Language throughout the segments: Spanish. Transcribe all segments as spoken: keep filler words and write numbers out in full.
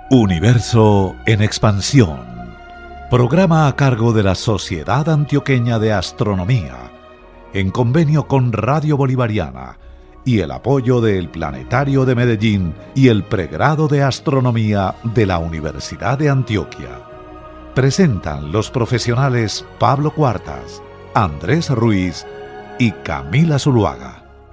Universo en expansión. Programa a cargo de la Sociedad Antioqueña de Astronomía, en convenio con Radio Bolivariana y el apoyo del Planetario de Medellín y el Pregrado de Astronomía de la Universidad de Antioquia. Presentan los profesionales Pablo Cuartas, Andrés Ruiz y Camila Zuluaga.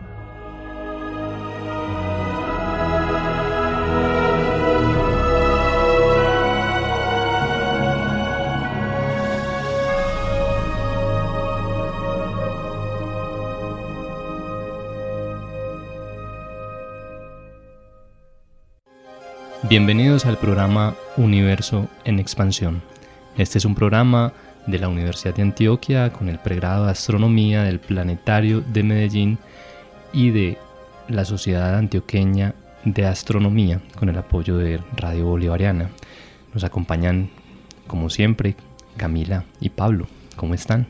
Bienvenidos al programa Universo en Expansión. Este es un programa de la Universidad de Antioquia con el pregrado de Astronomía del Planetario de Medellín y de la Sociedad Antioqueña de Astronomía con el apoyo de Radio Bolivariana. Nos acompañan, como siempre, Camila y Pablo. ¿Cómo están?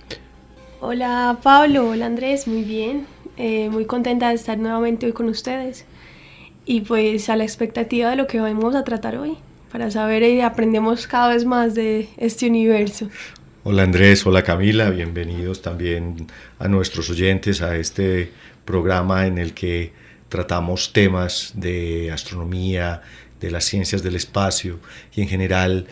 Hola Pablo, hola Andrés, muy bien. Eh, muy contenta de estar nuevamente hoy con ustedes. Y pues a la expectativa de lo que vamos a tratar hoy, para saber y aprendemos cada vez más de este universo. Hola Andrés, hola Camila, bienvenidos también a nuestros oyentes a este programa en el que tratamos temas de astronomía, de las ciencias del espacio y en general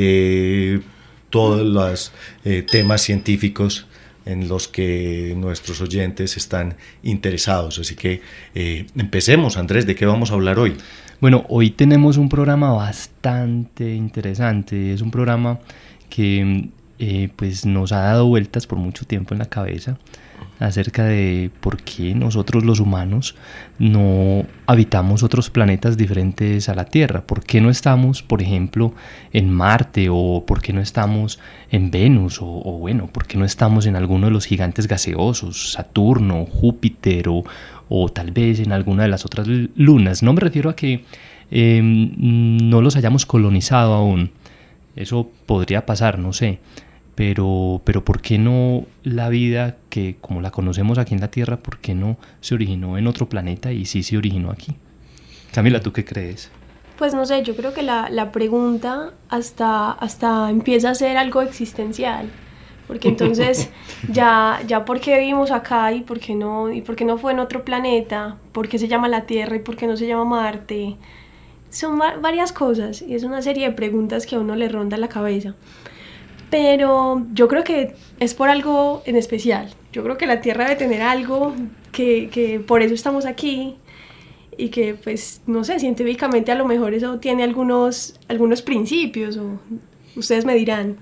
de todos los eh, temas científicos en los que nuestros oyentes están interesados. Así que eh, empecemos, Andrés, ¿de qué vamos a hablar hoy? Bueno, hoy tenemos un programa bastante interesante. Es un programa que eh, pues nos ha dado vueltas por mucho tiempo en la cabeza acerca de por qué nosotros los humanos no habitamos otros planetas diferentes a la Tierra. ¿Por qué no estamos, por ejemplo, en Marte? ¿O por qué no estamos en Venus? O, o bueno, ¿por qué no estamos en alguno de los gigantes gaseosos, Saturno, Júpiter o, o tal vez en alguna de las otras lunas? No me refiero a que eh, no los hayamos colonizado aún. Eso podría pasar, no sé. Pero, pero ¿por qué no la vida que como la conocemos aquí en la Tierra, por qué no se originó en otro planeta y sí se originó aquí? Camila, ¿tú qué crees? Pues no sé, yo creo que la, la pregunta hasta, hasta empieza a ser algo existencial. Porque entonces ya, ya por qué vivimos acá y por qué no, y por qué no fue en otro planeta, por qué se llama la Tierra y por qué no se llama Marte. Son va- varias cosas y es una serie de preguntas que a uno le ronda la cabeza. Pero yo creo que es por algo en especial. Yo creo que la Tierra debe tener algo que, que por eso estamos aquí y que, pues, no sé, científicamente a lo mejor eso tiene algunos, algunos principios o ustedes me dirán.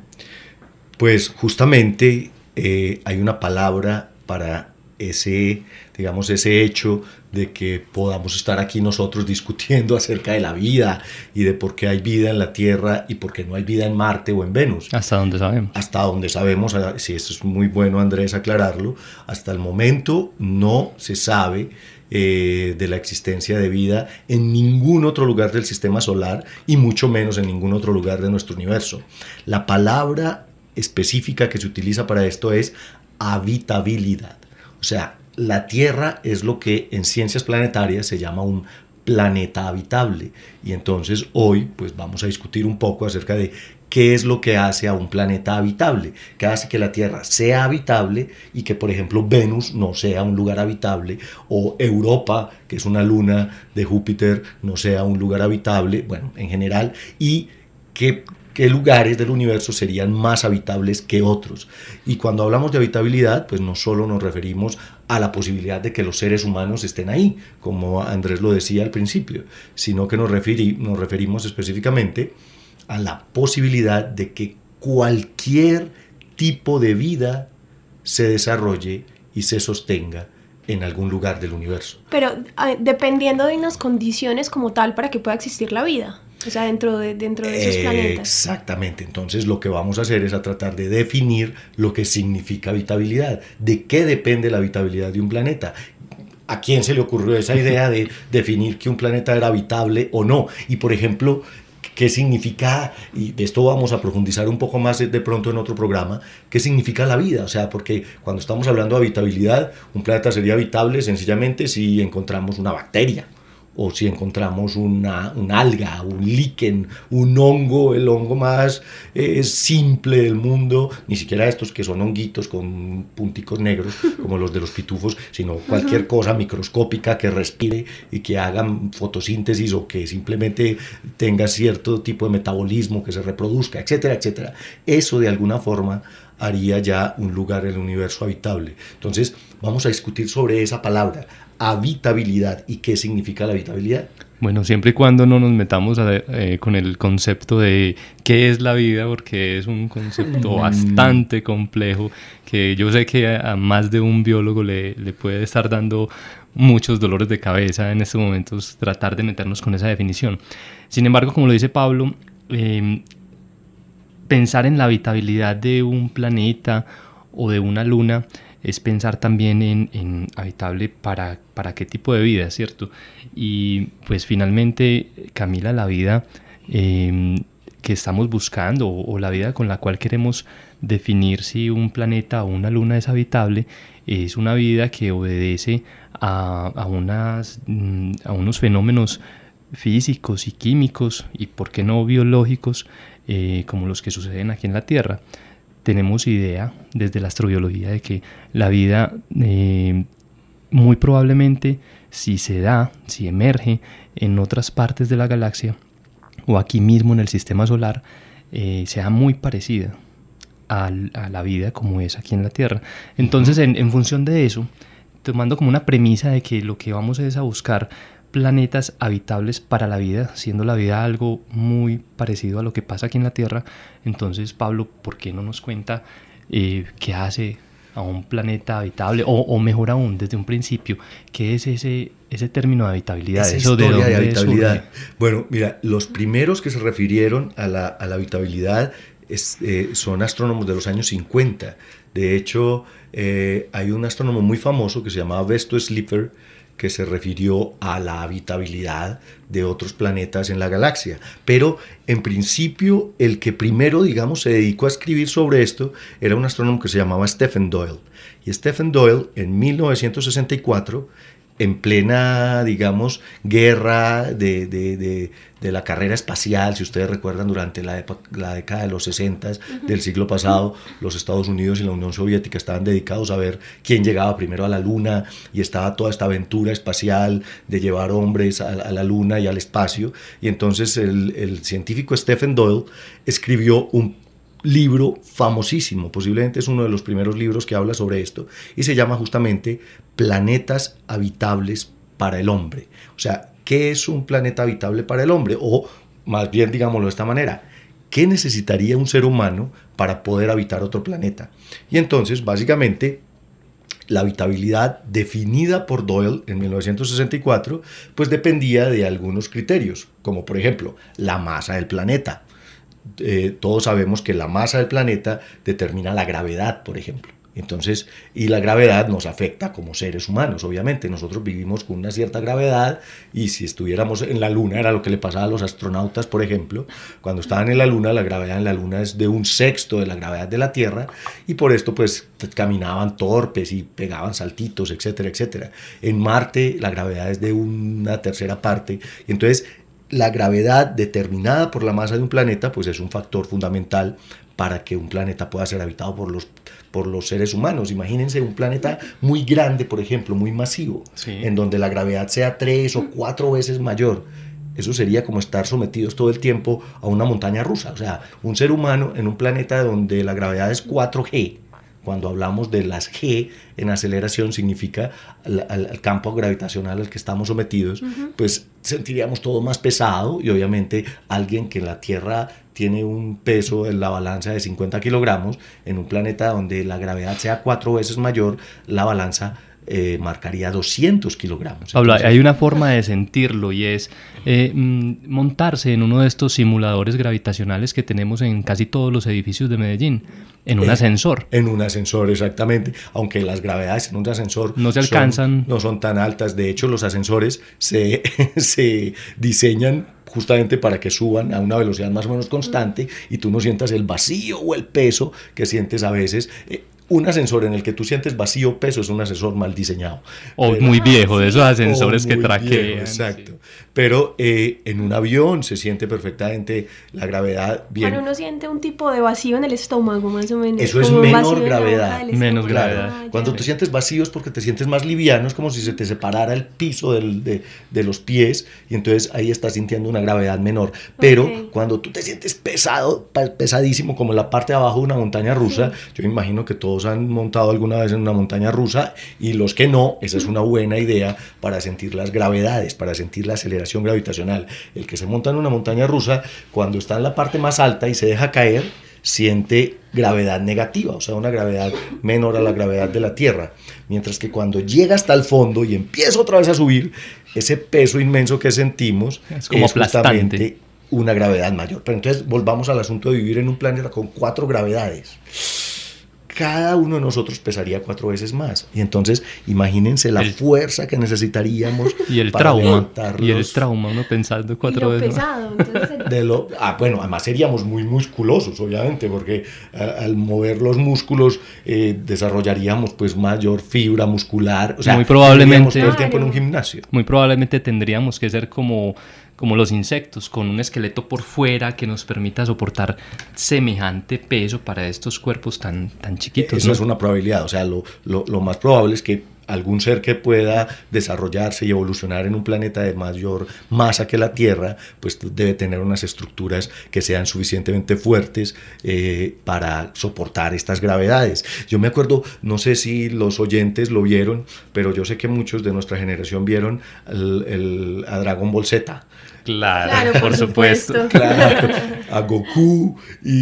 Pues justamente eh, hay una palabra para ese, digamos, ese hecho de que podamos estar aquí nosotros discutiendo acerca de la vida y de por qué hay vida en la Tierra y por qué no hay vida en Marte o en Venus. Hasta donde sabemos. Hasta donde sabemos, sí, eso es muy bueno, Andrés, aclararlo. Hasta el momento no se sabe eh, de la existencia de vida en ningún otro lugar del sistema solar y mucho menos en ningún otro lugar de nuestro universo. La palabra específica que se utiliza para esto es habitabilidad. O sea, la Tierra es lo que en ciencias planetarias se llama un planeta habitable. Y entonces hoy pues vamos a discutir un poco acerca de qué es lo que hace a un planeta habitable, qué hace que la Tierra sea habitable y que, por ejemplo, Venus no sea un lugar habitable o Europa, que es una luna de Júpiter, no sea un lugar habitable, bueno, en general, y qué qué lugares del universo serían más habitables que otros. Y cuando hablamos de habitabilidad, pues no solo nos referimos a la posibilidad de que los seres humanos estén ahí, como Andrés lo decía al principio, sino que nos, referi- nos referimos específicamente a la posibilidad de que cualquier tipo de vida se desarrolle y se sostenga en algún lugar del universo. Pero eh, dependiendo de unas condiciones como tal para que pueda existir la vida. O sea, dentro de, dentro de esos planetas. Exactamente. Entonces lo que vamos a hacer es a tratar de definir lo que significa habitabilidad. ¿De qué depende la habitabilidad de un planeta? ¿A quién se le ocurrió esa idea de definir que un planeta era habitable o no? Y por ejemplo, ¿qué significa? Y de esto vamos a profundizar un poco más de pronto en otro programa. ¿Qué significa la vida? O sea, porque cuando estamos hablando de habitabilidad, un planeta sería habitable sencillamente si encontramos una bacteria o si encontramos una, una alga, un líquen, un hongo, el hongo más eh, simple del mundo, ni siquiera estos que son honguitos con punticos negros como los de los pitufos, sino cualquier cosa microscópica que respire y que haga fotosíntesis o que simplemente tenga cierto tipo de metabolismo, que se reproduzca, etcétera, etcétera. Eso de alguna forma haría ya un lugar en el universo habitable. Entonces vamos a discutir sobre esa palabra, habitabilidad, y qué significa la habitabilidad. Bueno, siempre y cuando no nos metamos a, eh, con el concepto de qué es la vida, porque es un concepto bastante complejo que yo sé que a, a más de un biólogo le, le puede estar dando muchos dolores de cabeza en estos momentos tratar de meternos con esa definición. Sin embargo, como lo dice Pablo, eh, pensar en la habitabilidad de un planeta o de una luna es pensar también en, en habitable para, para qué tipo de vida, ¿cierto? Y pues finalmente, Camila, la vida eh, que estamos buscando o, o la vida con la cual queremos definir si un planeta o una luna es habitable, es una vida que obedece a, a, unas, a unos fenómenos físicos y químicos y, por qué no, biológicos, eh, como los que suceden aquí en la Tierra. Tenemos idea desde la astrobiología de que la vida eh, muy probablemente, si se da, si emerge en otras partes de la galaxia o aquí mismo en el sistema solar, eh, sea muy parecida a, a la vida como es aquí en la Tierra. Entonces, en, en función de eso, tomando como una premisa de que lo que vamos es a buscar planetas habitables para la vida, siendo la vida algo muy parecido a lo que pasa aquí en la Tierra, entonces, Pablo, ¿por qué no nos cuenta eh, qué hace a un planeta habitable? O, o mejor aún, desde un principio, ¿qué es ese, ese término de habitabilidad? Esa ¿Eso historia de, de habitabilidad. surge? Bueno, mira, los primeros que se refirieron a la, a la habitabilidad es, eh, son astrónomos de los años cincuenta. De hecho, eh, hay un astrónomo muy famoso que se llamaba Vesto Slipher, que se refirió a la habitabilidad de otros planetas en la galaxia. Pero en principio el que primero, digamos, se dedicó a escribir sobre esto era un astrónomo que se llamaba Stephen Doyle. Y Stephen Doyle, en mil novecientos sesenta y cuatro, en plena, digamos, guerra de, de, de, de la carrera espacial, si ustedes recuerdan, durante la, la década de los sesenta uh-huh. del siglo pasado, los Estados Unidos y la Unión Soviética estaban dedicados a ver quién llegaba primero a la Luna, y estaba toda esta aventura espacial de llevar hombres a, a la Luna y al espacio. Y entonces el, el científico Stephen Doyle escribió un libro famosísimo, posiblemente es uno de los primeros libros que habla sobre esto, y se llama justamente Planetas Habitables para el Hombre. O sea, ¿qué es un planeta habitable para el hombre? O más bien, digámoslo de esta manera, ¿qué necesitaría un ser humano para poder habitar otro planeta? Y entonces, básicamente, la habitabilidad definida por Doyle en mil novecientos sesenta y cuatro, pues dependía de algunos criterios, como por ejemplo, la masa del planeta. Eh, todos sabemos que la masa del planeta determina la gravedad, por ejemplo. Entonces, y la gravedad nos afecta como seres humanos, obviamente. Nosotros vivimos con una cierta gravedad, y si estuviéramos en la Luna, era lo que le pasaba a los astronautas, por ejemplo. Cuando estaban en la Luna, la gravedad en la Luna es de un sexto de la gravedad de la Tierra, y por esto pues caminaban torpes y pegaban saltitos, etcétera, etcétera. En Marte la gravedad es de una tercera parte, y entonces la gravedad determinada por la masa de un planeta pues es un factor fundamental para que un planeta pueda ser habitado por los, por los seres humanos. Imagínense un planeta muy grande, por ejemplo, muy masivo, sí, en donde la gravedad sea tres o cuatro veces mayor. Eso sería como estar sometidos todo el tiempo a una montaña rusa. O sea, un ser humano en un planeta donde la gravedad es cuatro G. Cuando hablamos de las G en aceleración, significa al, al, al campo gravitacional al que estamos sometidos, uh-huh. pues sentiríamos todo más pesado, y obviamente alguien que en la Tierra tiene un peso en la balanza de cincuenta kilogramos, en un planeta donde la gravedad sea cuatro veces mayor, la balanza Eh, marcaría doscientos kilogramos. Pablo, Entonces, hay una forma de sentirlo, y es eh, montarse en uno de estos simuladores gravitacionales que tenemos en casi todos los edificios de Medellín, en un eh, ascensor. En un ascensor, exactamente. Aunque las gravedades en un ascensor no se alcanzan. Son, no son tan altas. De hecho, los ascensores se, se diseñan justamente para que suban a una velocidad más o menos constante y tú no sientas el vacío o el peso que sientes a veces. Eh, un ascensor en el que tú sientes vacío peso es un ascensor mal diseñado. O Pero, muy viejo, de esos ascensores que traquean. Viejo, exacto. Sí. Pero eh, en un avión se siente perfectamente la gravedad bien. Bueno, uno siente un tipo de vacío en el estómago, más o menos. Eso es menor gravedad. Menos gravedad. Ah, Cuando ya. te sientes vacío es porque te sientes más liviano, es como si se te separara el piso del, de, de los pies, y entonces ahí estás sintiendo una gravedad menor. Pero Okay. cuando tú te sientes pesado, pesadísimo, como en la parte de abajo de una montaña rusa, sí. Yo me imagino que todos han montado alguna vez en una montaña rusa, y los que no, esa es una buena idea para sentir las gravedades, para sentir la aceleración gravitacional. El que se monta en una montaña rusa, cuando está en la parte más alta y se deja caer, siente gravedad negativa, o sea, una gravedad menor a la gravedad de la Tierra. Mientras que cuando llega hasta el fondo y empieza otra vez a subir, ese peso inmenso que sentimos es, como es justamente aplastante. Una gravedad mayor. Pero entonces volvamos al asunto de vivir en un planeta con cuatro gravedades. Cada uno de nosotros pesaría cuatro veces más. Y entonces, imagínense la el, fuerza que necesitaríamos y el para trauma, levantarlos. Y el trauma, uno pensando cuatro y lo veces pesado, entonces de lo, ah, bueno, además seríamos muy musculosos, obviamente, porque a, al mover los músculos eh, desarrollaríamos pues mayor fibra muscular. O sea, muy probablemente todo el tiempo en un gimnasio. Muy probablemente tendríamos que ser como... como los insectos, con un esqueleto por fuera que nos permita soportar semejante peso para estos cuerpos tan, tan chiquitos. Eso, ¿no? Es una probabilidad, o sea, lo, lo, lo más probable es que algún ser que pueda desarrollarse y evolucionar en un planeta de mayor masa que la Tierra, pues debe tener unas estructuras que sean suficientemente fuertes eh, para soportar estas gravedades. Yo me acuerdo, no sé si los oyentes lo vieron, pero yo sé que muchos de nuestra generación vieron el, el, a Dragon Ball Z. Claro, claro, por, por supuesto. supuesto. Claro, a Goku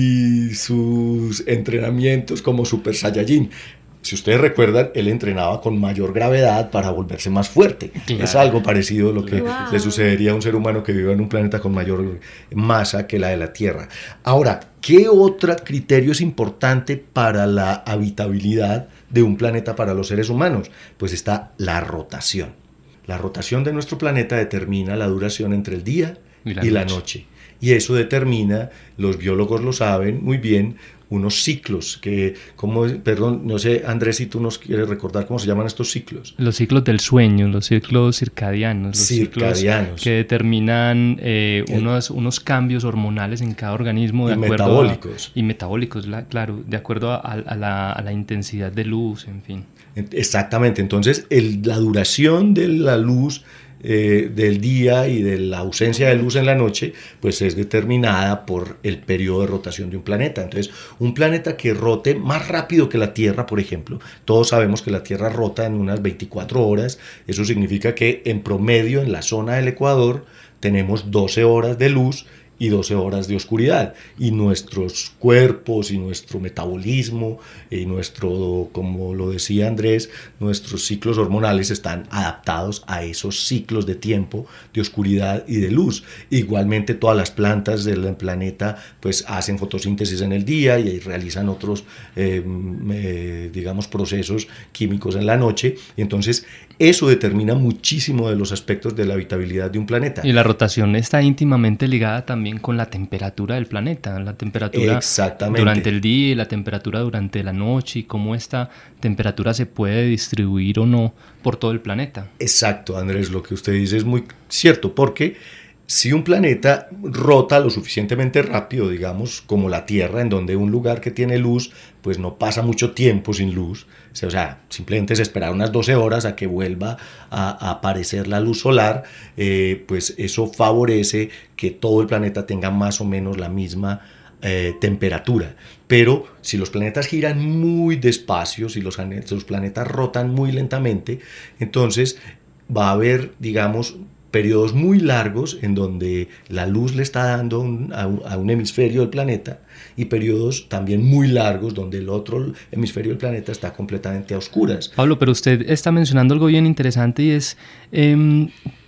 y sus entrenamientos como Super Saiyajin. Si ustedes recuerdan, él entrenaba con mayor gravedad para volverse más fuerte. Claro. Es algo parecido a lo que wow. le sucedería a un ser humano que vive en un planeta con mayor masa que la de la Tierra. Ahora, ¿qué otro criterio es importante para la habitabilidad de un planeta para los seres humanos? Pues está la rotación. La rotación de nuestro planeta determina la duración entre el día y la, y la noche. Y eso determina, los biólogos lo saben muy bien, unos ciclos que, como, perdón, no sé, Andrés, si tú nos quieres recordar cómo se llaman estos ciclos. Los ciclos del sueño, los ciclos circadianos. Los circadianos. Ciclos que determinan eh, unos, unos cambios hormonales en cada organismo. De y acuerdo metabólicos. A, y metabólicos, la, claro, de acuerdo a, a, la, a la intensidad de luz, en fin. Exactamente, entonces el, la duración de la luz eh, del día y de la ausencia de luz en la noche, pues es determinada por el periodo de rotación de un planeta. Entonces, un planeta que rote más rápido que la Tierra, por ejemplo, todos sabemos que la Tierra rota en unas veinticuatro horas, eso significa que en promedio en la zona del Ecuador tenemos doce horas de luz y doce horas de oscuridad, y nuestros cuerpos y nuestro metabolismo y nuestro, como lo decía Andrés, nuestros ciclos hormonales están adaptados a esos ciclos de tiempo de oscuridad y de luz. Igualmente todas las plantas del planeta pues hacen fotosíntesis en el día y realizan otros eh, eh, digamos procesos químicos en la noche, y entonces eso determina muchísimo de los aspectos de la habitabilidad de un planeta. Y la rotación está íntimamente ligada también con la temperatura del planeta, la temperatura durante el día y la temperatura durante la noche, y cómo esta temperatura se puede distribuir o no por todo el planeta. Exacto, Andrés, lo que usted dice es muy cierto, porque si un planeta rota lo suficientemente rápido, digamos, como la Tierra, en donde un lugar que tiene luz, pues no pasa mucho tiempo sin luz, o sea, simplemente es esperar unas doce horas a que vuelva a, a aparecer la luz solar, eh, pues eso favorece que todo el planeta tenga más o menos la misma eh, temperatura. Pero si los planetas giran muy despacio, si los, los planetas rotan muy lentamente, entonces va a haber, digamos, periodos muy largos en donde la luz le está dando un, a, un, a un hemisferio del planeta, y periodos también muy largos donde el otro hemisferio del planeta está completamente a oscuras. Pablo, pero usted está mencionando algo bien interesante, y es, eh,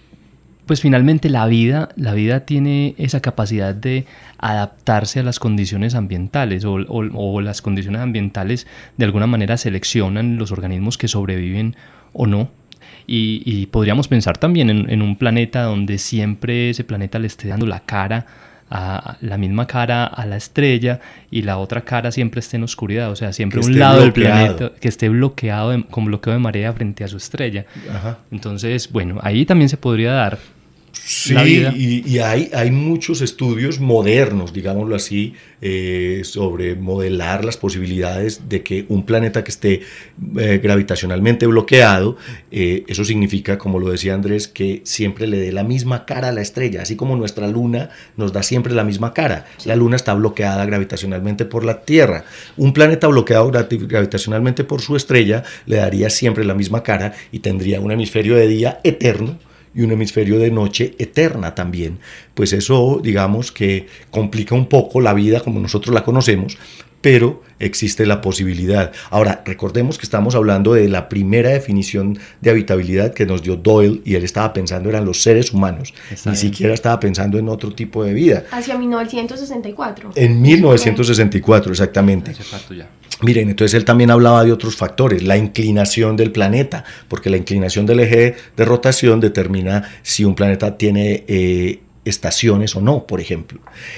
pues finalmente la vida, la vida tiene esa capacidad de adaptarse a las condiciones ambientales, o, o, o las condiciones ambientales de alguna manera seleccionan los organismos que sobreviven o no. Y, y podríamos pensar también en, en un planeta donde siempre ese planeta le esté dando la cara a la misma cara a la estrella y la otra cara siempre esté en oscuridad, o sea, siempre que un lado bloqueado. del planeta que esté bloqueado de, con bloqueo de marea frente a su estrella. Ajá. Entonces, bueno, ahí también se podría dar Sí, la vida. y, y hay, hay muchos estudios modernos, digámoslo así, eh, sobre modelar las posibilidades de que un planeta que esté eh, gravitacionalmente bloqueado, eh, eso significa, como lo decía Andrés, que siempre le dé la misma cara a la estrella, así como nuestra luna nos da siempre la misma cara. La luna está bloqueada gravitacionalmente por la Tierra. Un planeta bloqueado gravi- gravitacionalmente por su estrella le daría siempre la misma cara y tendría un hemisferio de día eterno y un hemisferio de noche eterna también. Pues eso, digamos que complica un poco la vida como nosotros la conocemos, pero existe la posibilidad. Ahora, recordemos que estamos hablando de la primera definición de habitabilidad que nos dio Doyle, y él estaba pensando eran los seres humanos, Está ni bien. siquiera estaba pensando en otro tipo de vida. Hacia mil novecientos sesenta y cuatro. En mil novecientos sesenta y cuatro, exactamente. Hace rato ya. Miren, entonces él también hablaba de otros factores, la inclinación del planeta, porque la inclinación del eje de rotación determina si un planeta tiene eh, estaciones o no, por ejemplo.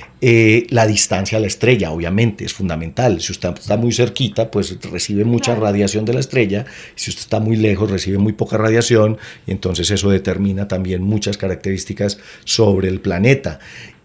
Eh, la distancia a la estrella, obviamente, es fundamental. Si usted está muy cerquita, pues recibe mucha Claro. radiación de la estrella. Si usted está muy lejos, recibe muy poca radiación, y entonces eso determina también muchas características sobre el planeta.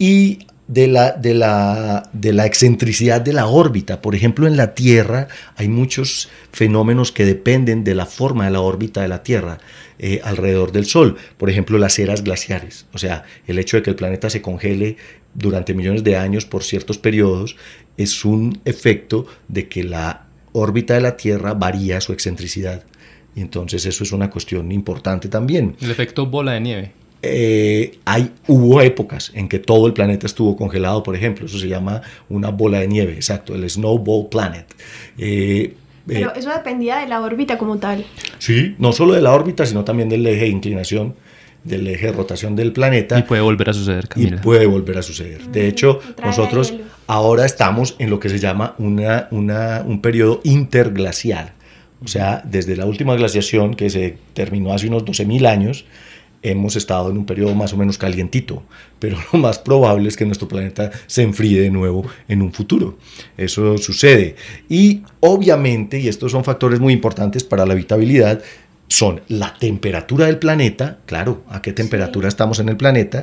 Y de la, de la, de la excentricidad de la órbita. Por ejemplo, en la Tierra hay muchos fenómenos que dependen de la forma de la órbita de la Tierra eh, alrededor del Sol. Por ejemplo, las eras glaciares. O sea, el hecho de que el planeta se congele durante millones de años por ciertos periodos es un efecto de que la órbita de la Tierra varía su excentricidad. Y entonces eso es una cuestión importante también. El efecto bola de nieve. Eh, hay, hubo épocas en que todo el planeta estuvo congelado, por ejemplo, eso se llama una bola de nieve, exacto, el Snowball Planet. Eh, Pero eh, eso dependía de la órbita como tal. sí, no solo de la órbita, sino también del eje de inclinación, del eje de rotación del planeta. Y puede volver a suceder, Y Camila. puede volver a suceder. De hecho, Trae nosotros hielo. ahora estamos en lo que se llama una, una, un periodo interglacial. O sea, desde la última glaciación, que se terminó hace unos doce mil años, hemos estado en un periodo más o menos calientito, pero lo más probable es que nuestro planeta se enfríe de nuevo en un futuro. Eso sucede. Y obviamente, y estos son factores muy importantes para la habitabilidad, son la temperatura del planeta, claro, a qué temperatura Sí. estamos en el planeta,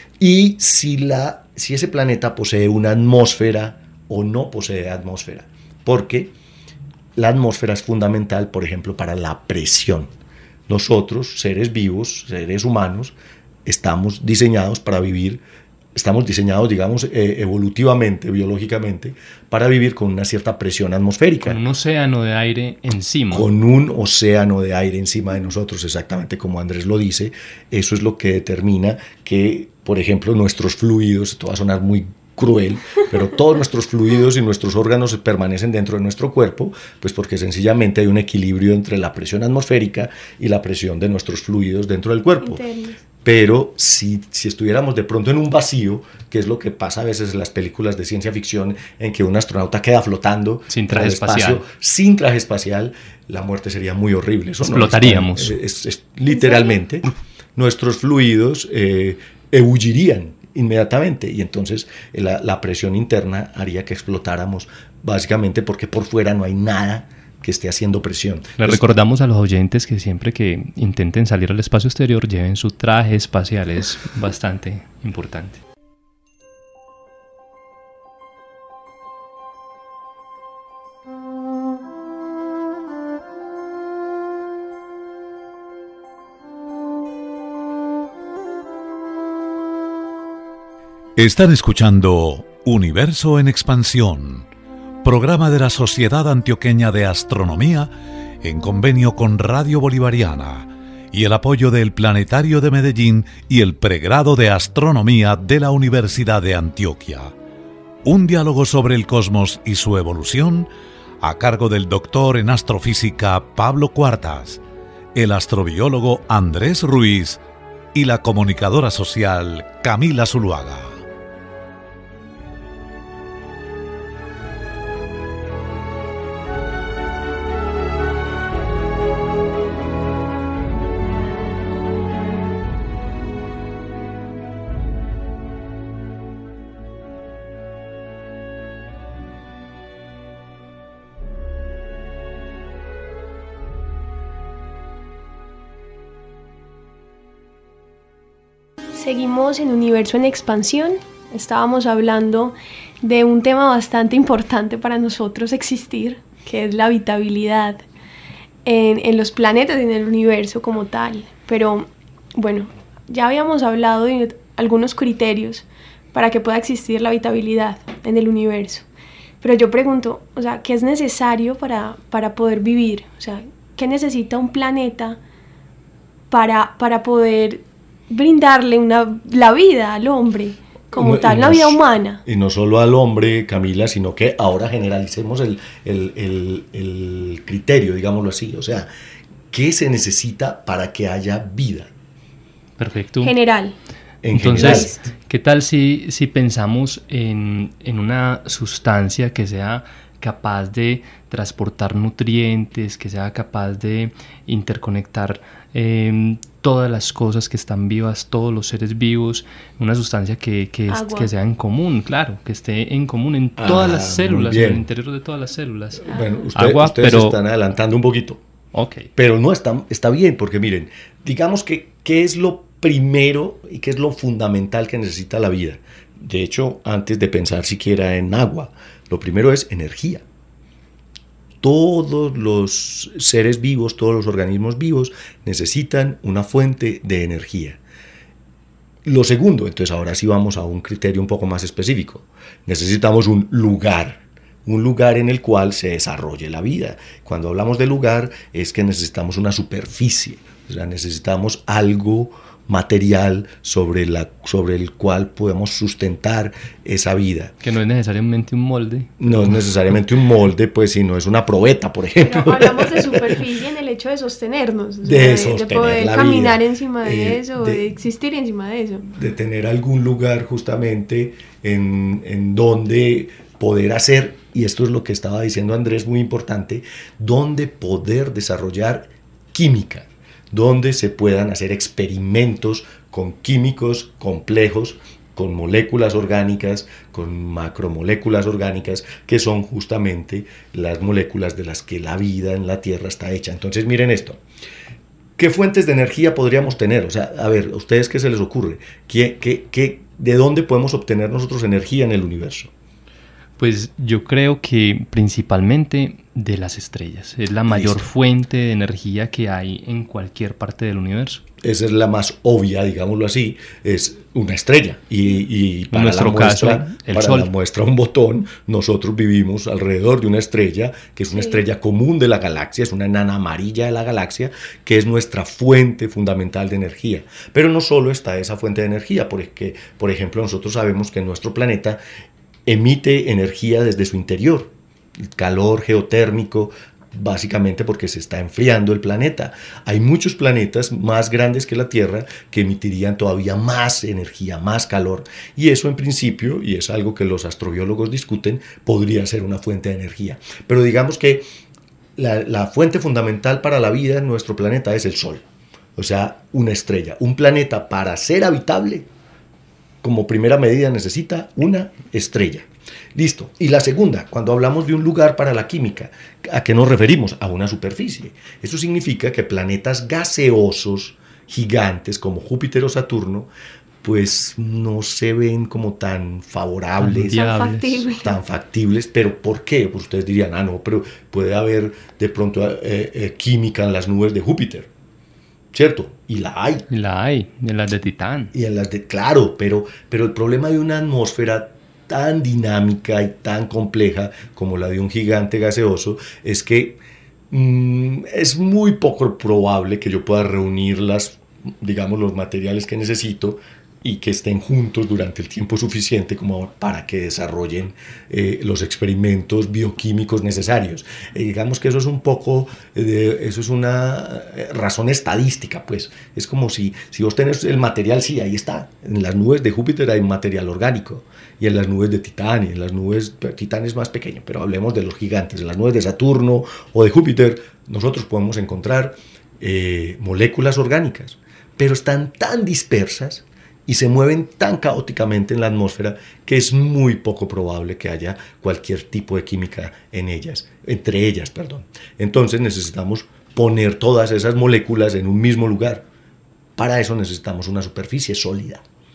y si, la, si ese planeta posee una atmósfera o no posee atmósfera, porque la atmósfera es fundamental, por ejemplo, para la presión. Nosotros, seres vivos, seres humanos, estamos diseñados para vivir, estamos diseñados, digamos, eh, evolutivamente, biológicamente, para vivir con una cierta presión atmosférica. Con un océano de aire encima. Con un océano de aire encima de nosotros, exactamente como Andrés lo dice. Eso es lo que determina que, por ejemplo, nuestros fluidos, esto va a sonar muy cruel, pero todos nuestros fluidos y nuestros órganos permanecen dentro de nuestro cuerpo, pues porque sencillamente hay un equilibrio entre la presión atmosférica y la presión de nuestros fluidos dentro del cuerpo. Internos. Pero si, si estuviéramos de pronto en un vacío, que es lo que pasa a veces en las películas de ciencia ficción, en que un astronauta queda flotando Sin en traje el espacio, espacial. sin traje espacial, la muerte sería muy horrible. Eso no Explotaríamos. es, es- es- literalmente, nuestros fluidos eh, ebullirían inmediatamente, y entonces eh, la, la presión interna haría que explotáramos, básicamente porque por fuera no hay nada que esté haciendo presión. Le Entonces, recordamos a los oyentes que siempre que intenten salir al espacio exterior lleven su traje espacial, es bastante importante. Están escuchando Universo en Expansión, programa de la Sociedad Antioqueña de Astronomía en convenio con Radio Bolivariana y el apoyo del Planetario de Medellín y el pregrado de Astronomía de la Universidad de Antioquia. Un diálogo sobre el cosmos y su evolución a cargo del doctor en astrofísica Pablo Cuartas, el astrobiólogo Andrés Ruiz y la comunicadora social Camila Zuluaga. Seguimos en Universo en Expansión. Estábamos hablando de un tema bastante importante para nosotros existir, que es la habitabilidad en, en los planetas y en el universo como tal. Pero bueno, ya habíamos hablado de algunos criterios para que pueda existir la habitabilidad en el universo. Pero yo pregunto, o sea, ¿qué es necesario para, para poder vivir? O sea, ¿qué necesita un planeta para, para poder brindarle una, la vida al hombre como no, tal, no, la vida humana? Y no solo al hombre, Camila, sino que ahora generalicemos el, el, el, el criterio, digámoslo así. O sea, ¿qué se necesita para que haya vida? Perfecto. General. En Entonces, general. ¿qué tal si, si pensamos en, en una sustancia que sea capaz de transportar nutrientes, que sea capaz de interconectar eh, todas las cosas que están vivas, todos los seres vivos, una sustancia que, que, es, que sea en común, claro, que esté en común en ah, todas las células, en el interior de todas las células? Bueno, usted, Agua, ustedes pero... están adelantando un poquito. Okay. Pero no, está, está bien, porque miren, digamos que ¿qué es lo primero y qué es lo fundamental que necesita la vida? De hecho, antes de pensar siquiera en agua, lo primero es energía. Todos los seres vivos, todos los organismos vivos necesitan una fuente de energía. Lo segundo, entonces ahora sí vamos a un criterio un poco más específico. Necesitamos un lugar, un lugar en el cual se desarrolle la vida. Cuando hablamos de lugar es que necesitamos una superficie, o sea, necesitamos algo material sobre, la, sobre el cual podemos sustentar esa vida. Que no es necesariamente un molde. No es necesariamente un molde, pues, sino es una probeta, por ejemplo. Pero hablamos de superficie en el hecho de sostenernos, o sea, de, de, sostener de poder la caminar vida, encima de eh, eso, de, de existir encima de eso. De tener algún lugar justamente en, en donde poder hacer, y esto es lo que estaba diciendo Andrés, muy importante, donde poder desarrollar química, donde se puedan hacer experimentos con químicos complejos, con moléculas orgánicas, con macromoléculas orgánicas, que son justamente las moléculas de las que la vida en la Tierra está hecha. Entonces, miren esto. ¿Qué fuentes de energía podríamos tener? O sea, a ver, ¿a ustedes qué se les ocurre? ¿Qué, qué, qué, ¿De dónde podemos obtener nosotros energía en el universo? Pues yo creo que principalmente de las estrellas. Es la mayor Listo. fuente de energía que hay en cualquier parte del universo. Esa es la más obvia, digámoslo así, es una estrella. Y, y para, en nuestro la muestra, caso, el para Sol. la muestra un botón, nosotros vivimos alrededor de una estrella, que es una sí. estrella común de la galaxia, es una enana amarilla de la galaxia, que es nuestra fuente fundamental de energía. Pero no solo está esa fuente de energía, porque, por ejemplo, nosotros sabemos que nuestro planeta emite energía desde su interior, el calor geotérmico, básicamente porque se está enfriando el planeta. Hay muchos planetas más grandes que la Tierra que emitirían todavía más energía, más calor, y eso en principio, y es algo que los astrobiólogos discuten, podría ser una fuente de energía. Pero digamos que la, la fuente fundamental para la vida en nuestro planeta es el Sol, o sea, una estrella. Un planeta, para ser habitable, como primera medida necesita una estrella. Listo. Y la segunda, cuando hablamos de un lugar para la química, ¿a qué nos referimos? A una superficie. Eso significa que planetas gaseosos gigantes como Júpiter o Saturno, pues no se ven como tan favorables, tan factibles. tan factibles. ¿Pero por qué? Pues ustedes dirían, ah, no, pero puede haber de pronto eh, eh, química en las nubes de Júpiter. ¿Cierto? Y la hay. Y la hay, en las de Titán. Y en las de, claro, pero, pero el problema de una atmósfera tan dinámica y tan compleja como la de un gigante gaseoso es que mmm, es muy poco probable que yo pueda reunir las, digamos, los materiales que necesito y que estén juntos durante el tiempo suficiente como para que desarrollen eh, los experimentos bioquímicos necesarios. Eh, digamos que eso es un poco, eh, eso es una razón estadística, pues. Es como si, si vos tenés el material, sí, ahí está. En las nubes de Júpiter hay material orgánico, y en las nubes de Titán, y en las nubes, Titán es más pequeño, pero hablemos de los gigantes, en las nubes de Saturno o de Júpiter, nosotros podemos encontrar eh, moléculas orgánicas, pero están tan dispersas y se mueven tan caóticamente en la atmósfera que es muy poco probable que haya cualquier tipo de química en ellas, entre ellas, perdón. Entonces necesitamos poner todas esas moléculas en un mismo lugar. Para eso necesitamos una superficie sólida.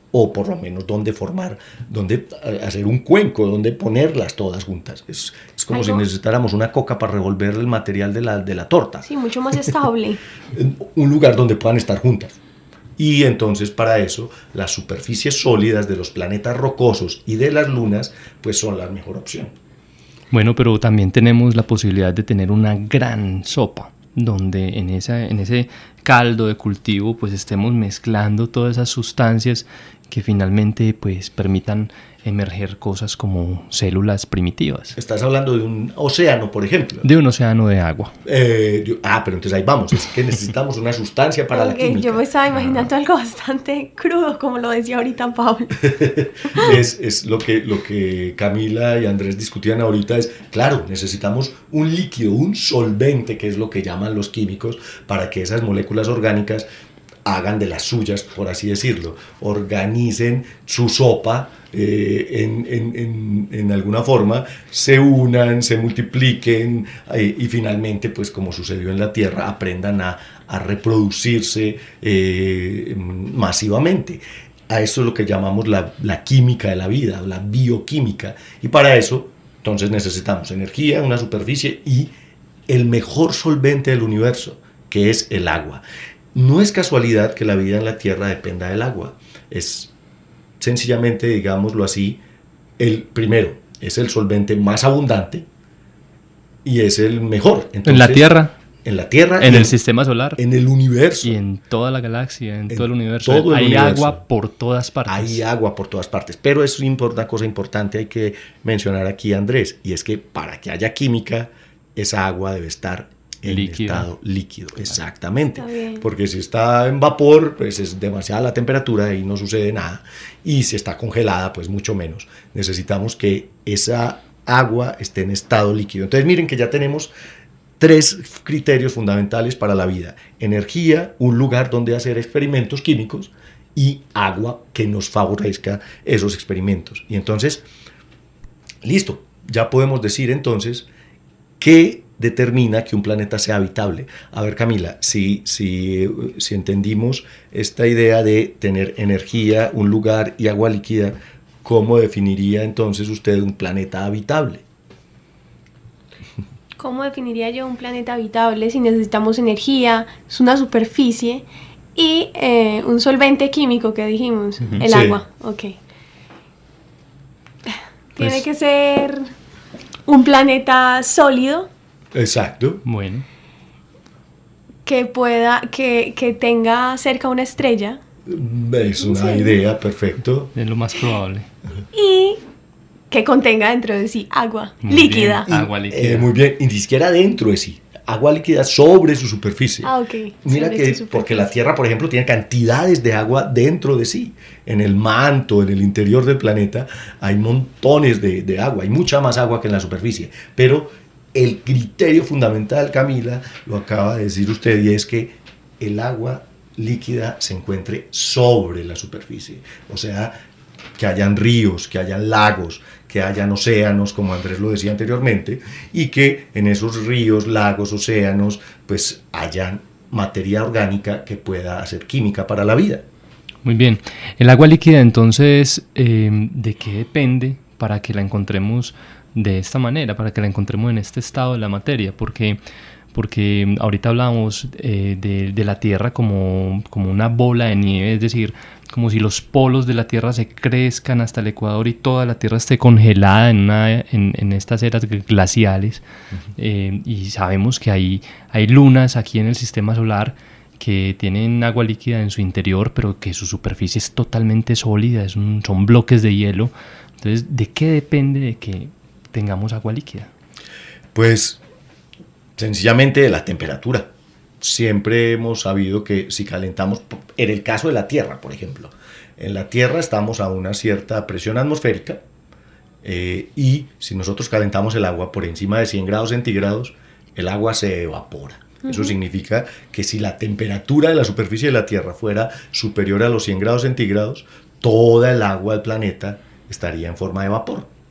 o por lo menos dónde formar, dónde hacer un cuenco, dónde ponerlas todas juntas. Es, es como ¿Algo? si necesitáramos una coca para revolver el material de la, de la torta. Sí, mucho más estable. Un lugar donde puedan estar juntas. Y entonces para eso las superficies sólidas de los planetas rocosos y de las lunas pues son la mejor opción. Bueno, pero también tenemos la posibilidad de tener una gran sopa, donde en, esa, en ese caldo de cultivo pues estemos mezclando todas esas sustancias que finalmente pues permitan emerger cosas como células primitivas. Estás hablando de un océano, por ejemplo. De un océano de agua. Eh, yo, ah, pero entonces ahí vamos, es que necesitamos una sustancia para okay, la química. Yo me estaba imaginando ah. algo bastante crudo, como lo decía ahorita Pablo. es es lo, que, lo que Camila y Andrés discutían ahorita, es, claro, necesitamos un líquido, un solvente, que es lo que llaman los químicos, para que esas moléculas orgánicas hagan de las suyas, por así decirlo, organicen su sopa eh, en, en, en, en alguna forma, se unan, se multipliquen eh, y finalmente, pues como sucedió en la Tierra, aprendan a, a reproducirse eh, masivamente. A eso es lo que llamamos la, la química de la vida, la bioquímica, y para eso entonces necesitamos energía, una superficie y el mejor solvente del universo, que es el agua. No es casualidad que la vida en la Tierra dependa del agua, es sencillamente, digámoslo así, el primero, es el solvente más abundante y es el mejor. Entonces, ¿en la Tierra? En la Tierra. ¿En el sistema solar? En el universo. Y en toda la galaxia, en, en todo el universo. Todo el hay universo. agua por todas partes. Hay agua por todas partes, pero es una cosa importante hay que mencionar aquí, Andrés, y es que para que haya química, esa agua debe estar en líquido. estado líquido, exactamente, porque si está en vapor pues es demasiada la temperatura y no sucede nada, y si está congelada pues mucho menos. Necesitamos que esa agua esté en estado líquido. Entonces miren que ya tenemos tres criterios fundamentales para la vida: energía, un lugar donde hacer experimentos químicos, y agua que nos favorezca esos experimentos. Y entonces, listo, ya podemos decir entonces que determina que un planeta sea habitable. A ver, Camila, si, si, si entendimos esta idea de tener energía, un lugar y agua líquida, ¿cómo definiría entonces usted un planeta habitable? ¿Cómo definiría yo un planeta habitable si necesitamos energía, es una superficie y eh, un solvente químico que dijimos, uh-huh. el sí. agua? Ok. Tiene pues, que ser un planeta sólido. Exacto. Bueno. Que pueda, que, que tenga cerca una estrella. Es una sí. idea, perfecto. Es lo más probable. Y que contenga dentro de sí agua muy líquida. Bien. Agua líquida. Eh, muy bien, y ni siquiera dentro de sí. Agua líquida sobre su superficie. Ah, ok. Mira sobre que, porque la Tierra, por ejemplo, tiene cantidades de agua dentro de sí. En el manto, en el interior del planeta, hay montones de, de agua. Hay mucha más agua que en la superficie. Pero el criterio fundamental, Camila, lo acaba de decir usted, y es que el agua líquida se encuentre sobre la superficie. O sea, que hayan ríos, que hayan lagos, que hayan océanos, como Andrés lo decía anteriormente, y que en esos ríos, lagos, océanos, pues hayan materia orgánica que pueda hacer química para la vida. Muy bien. El agua líquida, entonces, eh, ¿de qué depende para que la encontremos de esta manera, para que la encontremos en este estado de la materia? Porque, porque ahorita hablamos eh, de, de la Tierra como, como una bola de nieve, es decir, como si los polos de la Tierra se crezcan hasta el Ecuador y toda la Tierra esté congelada en, una, en, en estas eras glaciales. Uh-huh. eh, y sabemos que hay, hay lunas aquí en el sistema solar que tienen agua líquida en su interior, pero que su superficie es totalmente sólida, es un, son bloques de hielo. Entonces, ¿de qué depende de que tengamos agua líquida? Pues sencillamente de la temperatura. Siempre hemos sabido que si calentamos, en el caso de la Tierra, por ejemplo, en la Tierra estamos a una cierta presión atmosférica eh, y si nosotros calentamos el agua por encima de cien grados centígrados, el agua se evapora. Uh-huh. Eso significa que si la temperatura de la superficie de la Tierra fuera superior a los cien grados centígrados, toda el agua del planeta estaría en forma de vapor.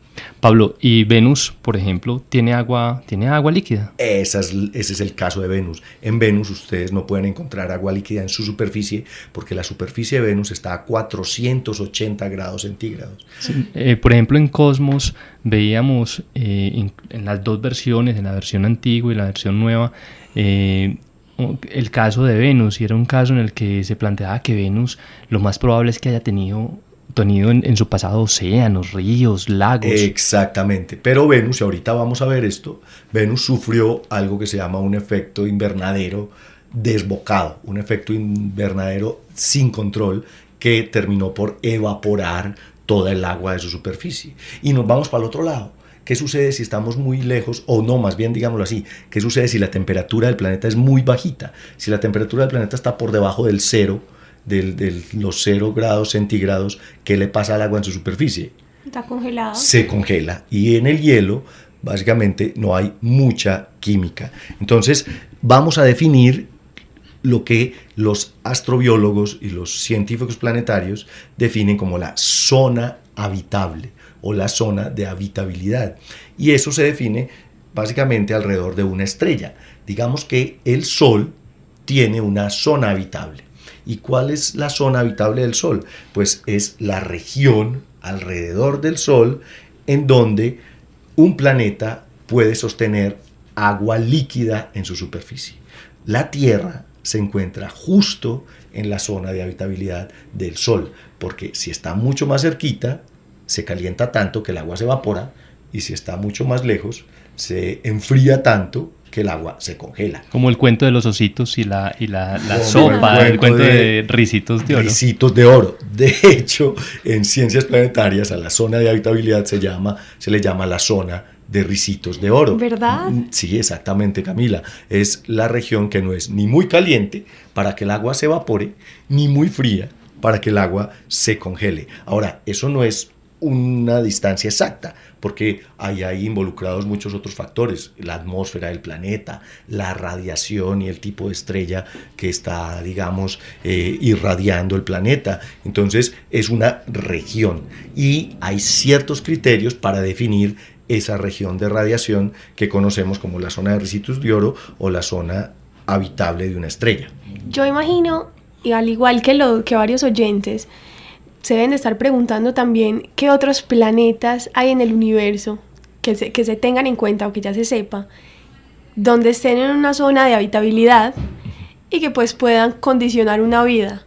Pablo, ¿y Venus, por ejemplo, tiene agua, tiene agua líquida? Esa es, ese es el caso de Venus. En Venus ustedes no pueden encontrar agua líquida en su superficie porque la superficie de Venus está a cuatrocientos ochenta grados centígrados. Sí, eh, por ejemplo, en Cosmos veíamos eh, en, en las dos versiones, en la versión antigua y la versión nueva, eh, el caso de Venus, y era un caso en el que se planteaba que Venus lo más probable es que haya tenido, tenido en, en su pasado océanos, ríos, lagos. Exactamente, pero Venus, y ahorita vamos a ver esto, Venus sufrió algo que se llama un efecto invernadero desbocado, un efecto invernadero sin control que terminó por evaporar toda el agua de su superficie. Y nos vamos para el otro lado. ¿Qué sucede si estamos muy lejos, o no, más bien digámoslo así, qué sucede si la temperatura del planeta es muy bajita? Si la temperatura del planeta está por debajo del cero, de del, los cero grados centígrados, ¿qué le pasa al agua en su superficie? Está congelado. Se congela, y en el hielo básicamente no hay mucha química. Entonces vamos a definir lo que los astrobiólogos y los científicos planetarios definen como la zona habitable o la zona de habitabilidad. Y eso se define básicamente alrededor de una estrella. Digamos que el Sol tiene una zona habitable. ¿Y cuál es la zona habitable del Sol? Pues es la región alrededor del Sol en donde un planeta puede sostener agua líquida en su superficie. La Tierra se encuentra justo en la zona de habitabilidad del Sol, porque si está mucho más cerquita, se calienta tanto que el agua se evapora, y si está mucho más lejos, se enfría tanto que el agua se congela. Como el cuento de los ositos y la, y la, la Como sopa, el el cuento cuento de, de ricitos de oro. Ricitos de oro. De hecho, en ciencias planetarias a la zona de habitabilidad se, llama, se le llama la zona de ricitos de oro. ¿Verdad? Sí, exactamente, Camila. Es la región que no es ni muy caliente para que el agua se evapore, ni muy fría para que el agua se congele. Ahora, eso no es una distancia exacta, porque hay ahí involucrados muchos otros factores, la atmósfera del planeta, la radiación y el tipo de estrella que está, digamos, eh, irradiando el planeta. Entonces es una región y hay ciertos criterios para definir esa región de radiación que conocemos como la zona de ricitos de oro o la zona habitable de una estrella. Yo imagino, y al igual que, lo, que varios oyentes, se deben de estar preguntando también qué otros planetas hay en el universo que se, que se tengan en cuenta o que ya se sepa, donde estén en una zona de habitabilidad y que pues puedan condicionar una vida.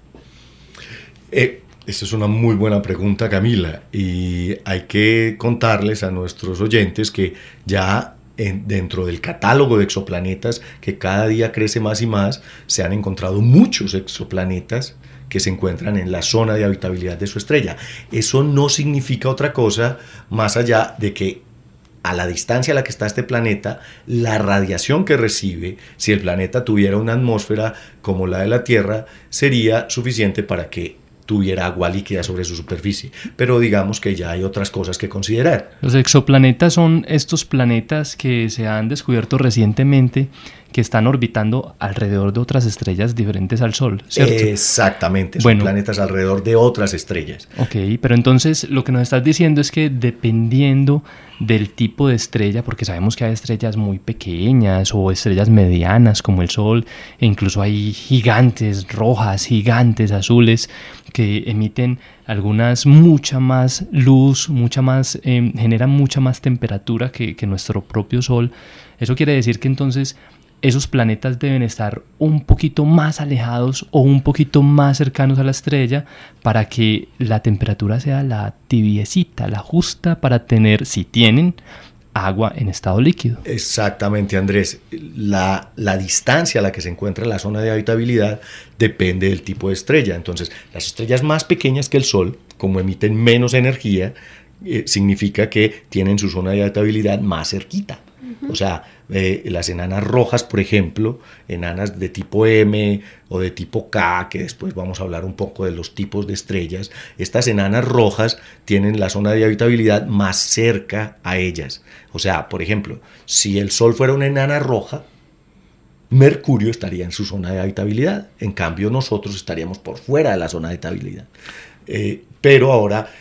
Eh, esa es una muy buena pregunta, Camila, y hay que contarles a nuestros oyentes que ya en, dentro del catálogo de exoplanetas, que cada día crece más y más, se han encontrado muchos exoplanetas que se encuentran en la zona de habitabilidad de su estrella. Eso no significa otra cosa más allá de que a la distancia a la que está este planeta, la radiación que recibe, si el planeta tuviera una atmósfera como la de la Tierra, sería suficiente para que tuviera agua líquida sobre su superficie. Pero digamos que ya hay otras cosas que considerar. Los exoplanetas son estos planetas que se han descubierto recientemente que están orbitando alrededor de otras estrellas diferentes al Sol, ¿cierto? Exactamente, son bueno, planetas alrededor de otras estrellas. Ok, pero entonces lo que nos estás diciendo es que dependiendo del tipo de estrella, porque sabemos que hay estrellas muy pequeñas o estrellas medianas como el Sol, e incluso hay gigantes rojas, gigantes azules que emiten algunas mucha más luz, mucha más, eh, generan mucha más temperatura que, que nuestro propio Sol. Eso quiere decir que entonces esos planetas deben estar un poquito más alejados o un poquito más cercanos a la estrella para que la temperatura sea la tibiecita, la justa para tener, si tienen, agua en estado líquido. Exactamente, Andrés. La, la distancia a la que se encuentra la zona de habitabilidad depende del tipo de estrella. Entonces, las estrellas más pequeñas que el Sol, como emiten menos energía, eh, significa que tienen su zona de habitabilidad más cerquita. O sea, eh, las enanas rojas, por ejemplo, enanas de tipo M o de tipo K, que después vamos a hablar un poco de los tipos de estrellas, estas enanas rojas tienen la zona de habitabilidad más cerca a ellas. O sea, por ejemplo, si el Sol fuera una enana roja, Mercurio estaría en su zona de habitabilidad. En cambio, nosotros estaríamos por fuera de la zona de habitabilidad. Eh, pero ahora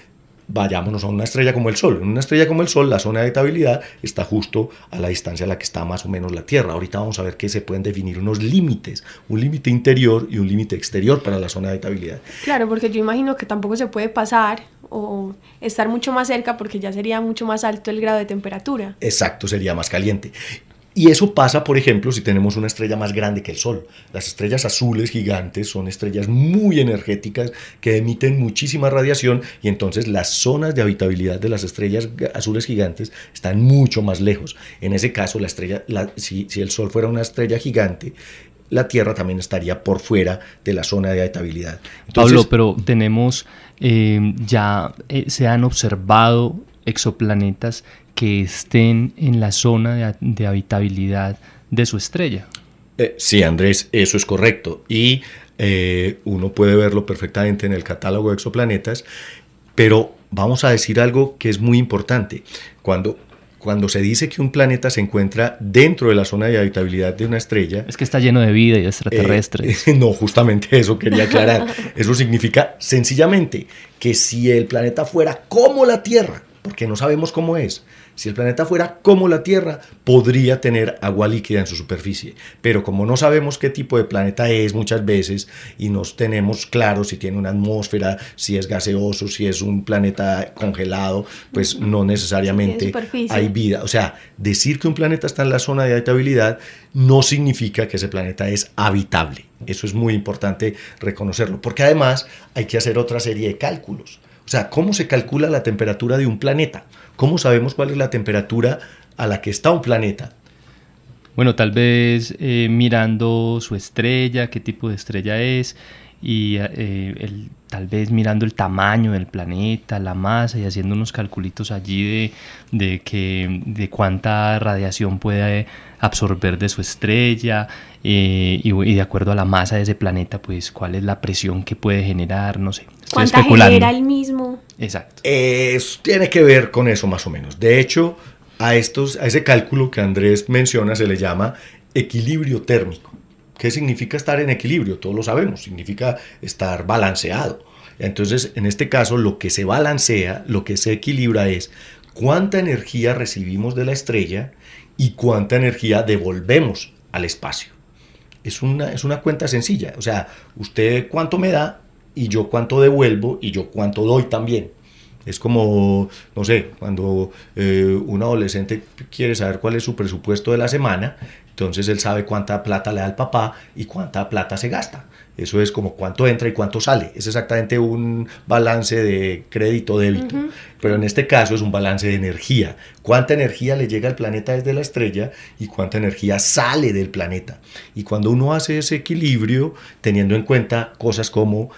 vayámonos a una estrella como el Sol. En una estrella como el Sol, la zona de habitabilidad está justo a la distancia a la que está más o menos la Tierra. Ahorita vamos a ver que se pueden definir unos límites, un límite interior y un límite exterior para la zona de habitabilidad. Claro, porque yo imagino que tampoco se puede pasar o estar mucho más cerca porque ya sería mucho más alto el grado de temperatura. Exacto, sería más caliente. Y eso pasa, por ejemplo, si tenemos una estrella más grande que el Sol. Las estrellas azules gigantes son estrellas muy energéticas que emiten muchísima radiación y entonces las zonas de habitabilidad de las estrellas azules gigantes están mucho más lejos. En ese caso, la estrella, la, si, si el Sol fuera una estrella gigante, la Tierra también estaría por fuera de la zona de habitabilidad. Entonces, Pablo, pero tenemos, eh, ya eh, se han observado exoplanetas que estén en la zona de, de habitabilidad de su estrella. Eh, sí, Andrés, eso es correcto. Y eh, uno puede verlo perfectamente en el catálogo de exoplanetas, pero vamos a decir algo que es muy importante. Cuando, cuando se dice que un planeta se encuentra dentro de la zona de habitabilidad de una estrella... Es que está lleno de vida y de extraterrestres. Eh, no, justamente eso quería aclarar. Eso significa sencillamente que si el planeta fuera como la Tierra, porque no sabemos cómo es, si el planeta fuera como la Tierra, podría tener agua líquida en su superficie. Pero como no sabemos qué tipo de planeta es muchas veces y no tenemos claro si tiene una atmósfera, si es gaseoso, si es un planeta congelado, pues no necesariamente hay vida. O sea, decir que un planeta está en la zona de habitabilidad no significa que ese planeta es habitable. Eso es muy importante reconocerlo, porque además hay que hacer otra serie de cálculos. O sea, ¿cómo se calcula la temperatura de un planeta? ¿Cómo sabemos cuál es la temperatura a la que está un planeta? Bueno, tal vez eh, mirando su estrella, qué tipo de estrella es, y eh, el, tal vez mirando el tamaño del planeta, la masa, y haciendo unos calculitos allí de, de, que, de cuánta radiación puede absorber de su estrella, eh, y, y de acuerdo a la masa de ese planeta, pues cuál es la presión que puede generar, no sé. Estoy ¿Cuánta especulando. genera el mismo? Exacto. Eh, tiene que ver con eso más o menos. De hecho, a, estos, a ese cálculo que Andrés menciona se le llama equilibrio térmico. ¿Qué significa estar en equilibrio? Todos lo sabemos, significa estar balanceado. Entonces, en este caso, lo que se balancea, lo que se equilibra es cuánta energía recibimos de la estrella y cuánta energía devolvemos al espacio. Es una, es una cuenta sencilla. O sea, usted cuánto me da y yo cuánto devuelvo y yo cuánto doy también. Es como, no sé, cuando eh, un adolescente quiere saber cuál es su presupuesto de la semana, entonces él sabe cuánta plata le da al papá y cuánta plata se gasta. Eso es como cuánto entra y cuánto sale. Es exactamente un balance de crédito-débito. Uh-huh. Pero en este caso es un balance de energía. Cuánta energía le llega al planeta desde la estrella y cuánta energía sale del planeta. Y cuando uno hace ese equilibrio, teniendo en cuenta cosas como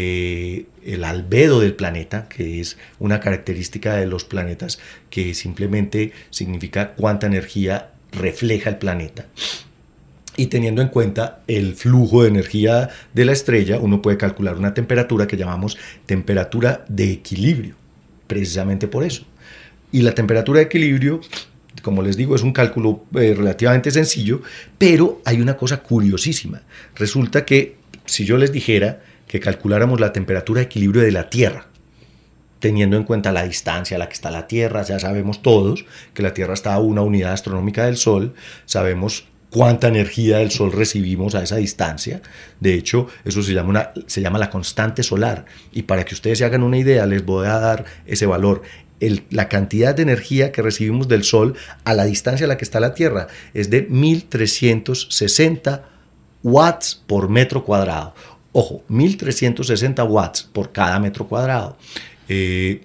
eh, el albedo del planeta, que es una característica de los planetas que simplemente significa cuánta energía refleja el planeta. Y teniendo en cuenta el flujo de energía de la estrella, uno puede calcular una temperatura que llamamos temperatura de equilibrio, precisamente por eso. Y la temperatura de equilibrio, como les digo, es un cálculo eh, relativamente sencillo, pero hay una cosa curiosísima. Resulta que si yo les dijera que calculáramos la temperatura de equilibrio de la Tierra, teniendo en cuenta la distancia a la que está la Tierra, ya sabemos todos que la Tierra está a una unidad astronómica del Sol, sabemos cuánta energía del Sol recibimos a esa distancia. De hecho, eso se llama, una, se llama la constante solar. Y para que ustedes se hagan una idea, les voy a dar ese valor. El, la cantidad de energía que recibimos del Sol a la distancia a la que está la Tierra es de mil trescientos sesenta watts por metro cuadrado. Ojo, mil trescientos sesenta watts por cada metro cuadrado. Eh,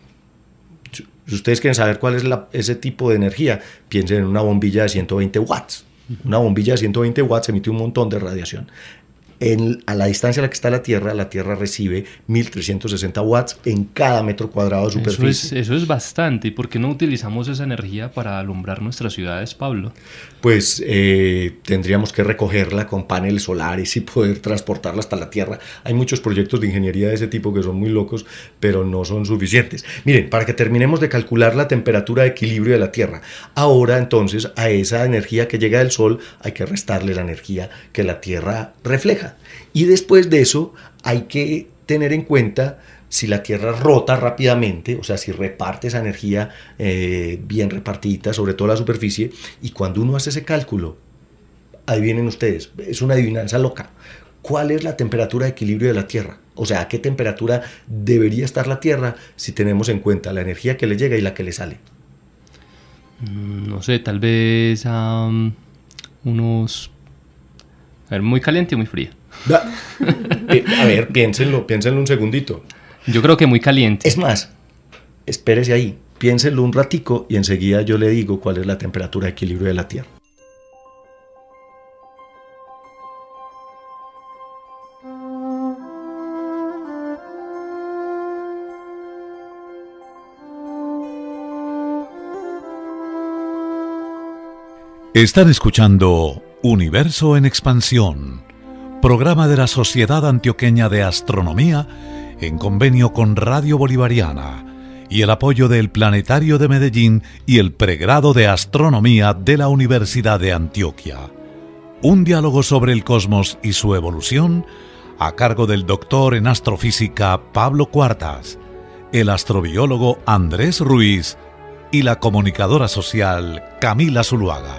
si ustedes quieren saber cuál es la, ese tipo de energía, piensen en una bombilla de ciento veinte watts. Una bombilla de ciento veinte watts emite un montón de radiación. En, a la distancia a la que está la Tierra, la Tierra recibe mil trescientos sesenta watts en cada metro cuadrado de superficie. Eso es, eso es bastante. ¿Y por qué no utilizamos esa energía para alumbrar nuestras ciudades, Pablo? Pues eh, tendríamos que recogerla con paneles solares y poder transportarla hasta la Tierra. Hay muchos proyectos de ingeniería de ese tipo que son muy locos, pero no son suficientes. Miren, para que terminemos de calcular la temperatura de equilibrio de la Tierra, ahora entonces a esa energía que llega del Sol hay que restarle la energía que la Tierra refleja. Y después de eso hay que tener en cuenta si la Tierra rota rápidamente, o sea, si reparte esa energía eh, bien repartida sobre toda la superficie, y cuando uno hace ese cálculo, adivinen ustedes, es una adivinanza loca, ¿cuál es la temperatura de equilibrio de la Tierra? O sea, ¿a qué temperatura debería estar la Tierra si tenemos en cuenta la energía que le llega y la que le sale? No sé, tal vez a um, unos... A ver, muy caliente o muy fría. A ver, piénsenlo, piénsenlo un segundito. Yo creo que muy caliente. Es más, espérese ahí, piénsenlo un ratico y enseguida yo le digo cuál es la temperatura de equilibrio de la Tierra. Están escuchando Universo en Expansión, programa de la Sociedad Antioqueña de Astronomía en convenio con Radio Bolivariana y el apoyo del Planetario de Medellín y el pregrado de Astronomía de la Universidad de Antioquia. Un diálogo sobre el cosmos y su evolución a cargo del doctor en astrofísica Pablo Cuartas, el astrobiólogo Andrés Ruiz y la comunicadora social Camila Zuluaga.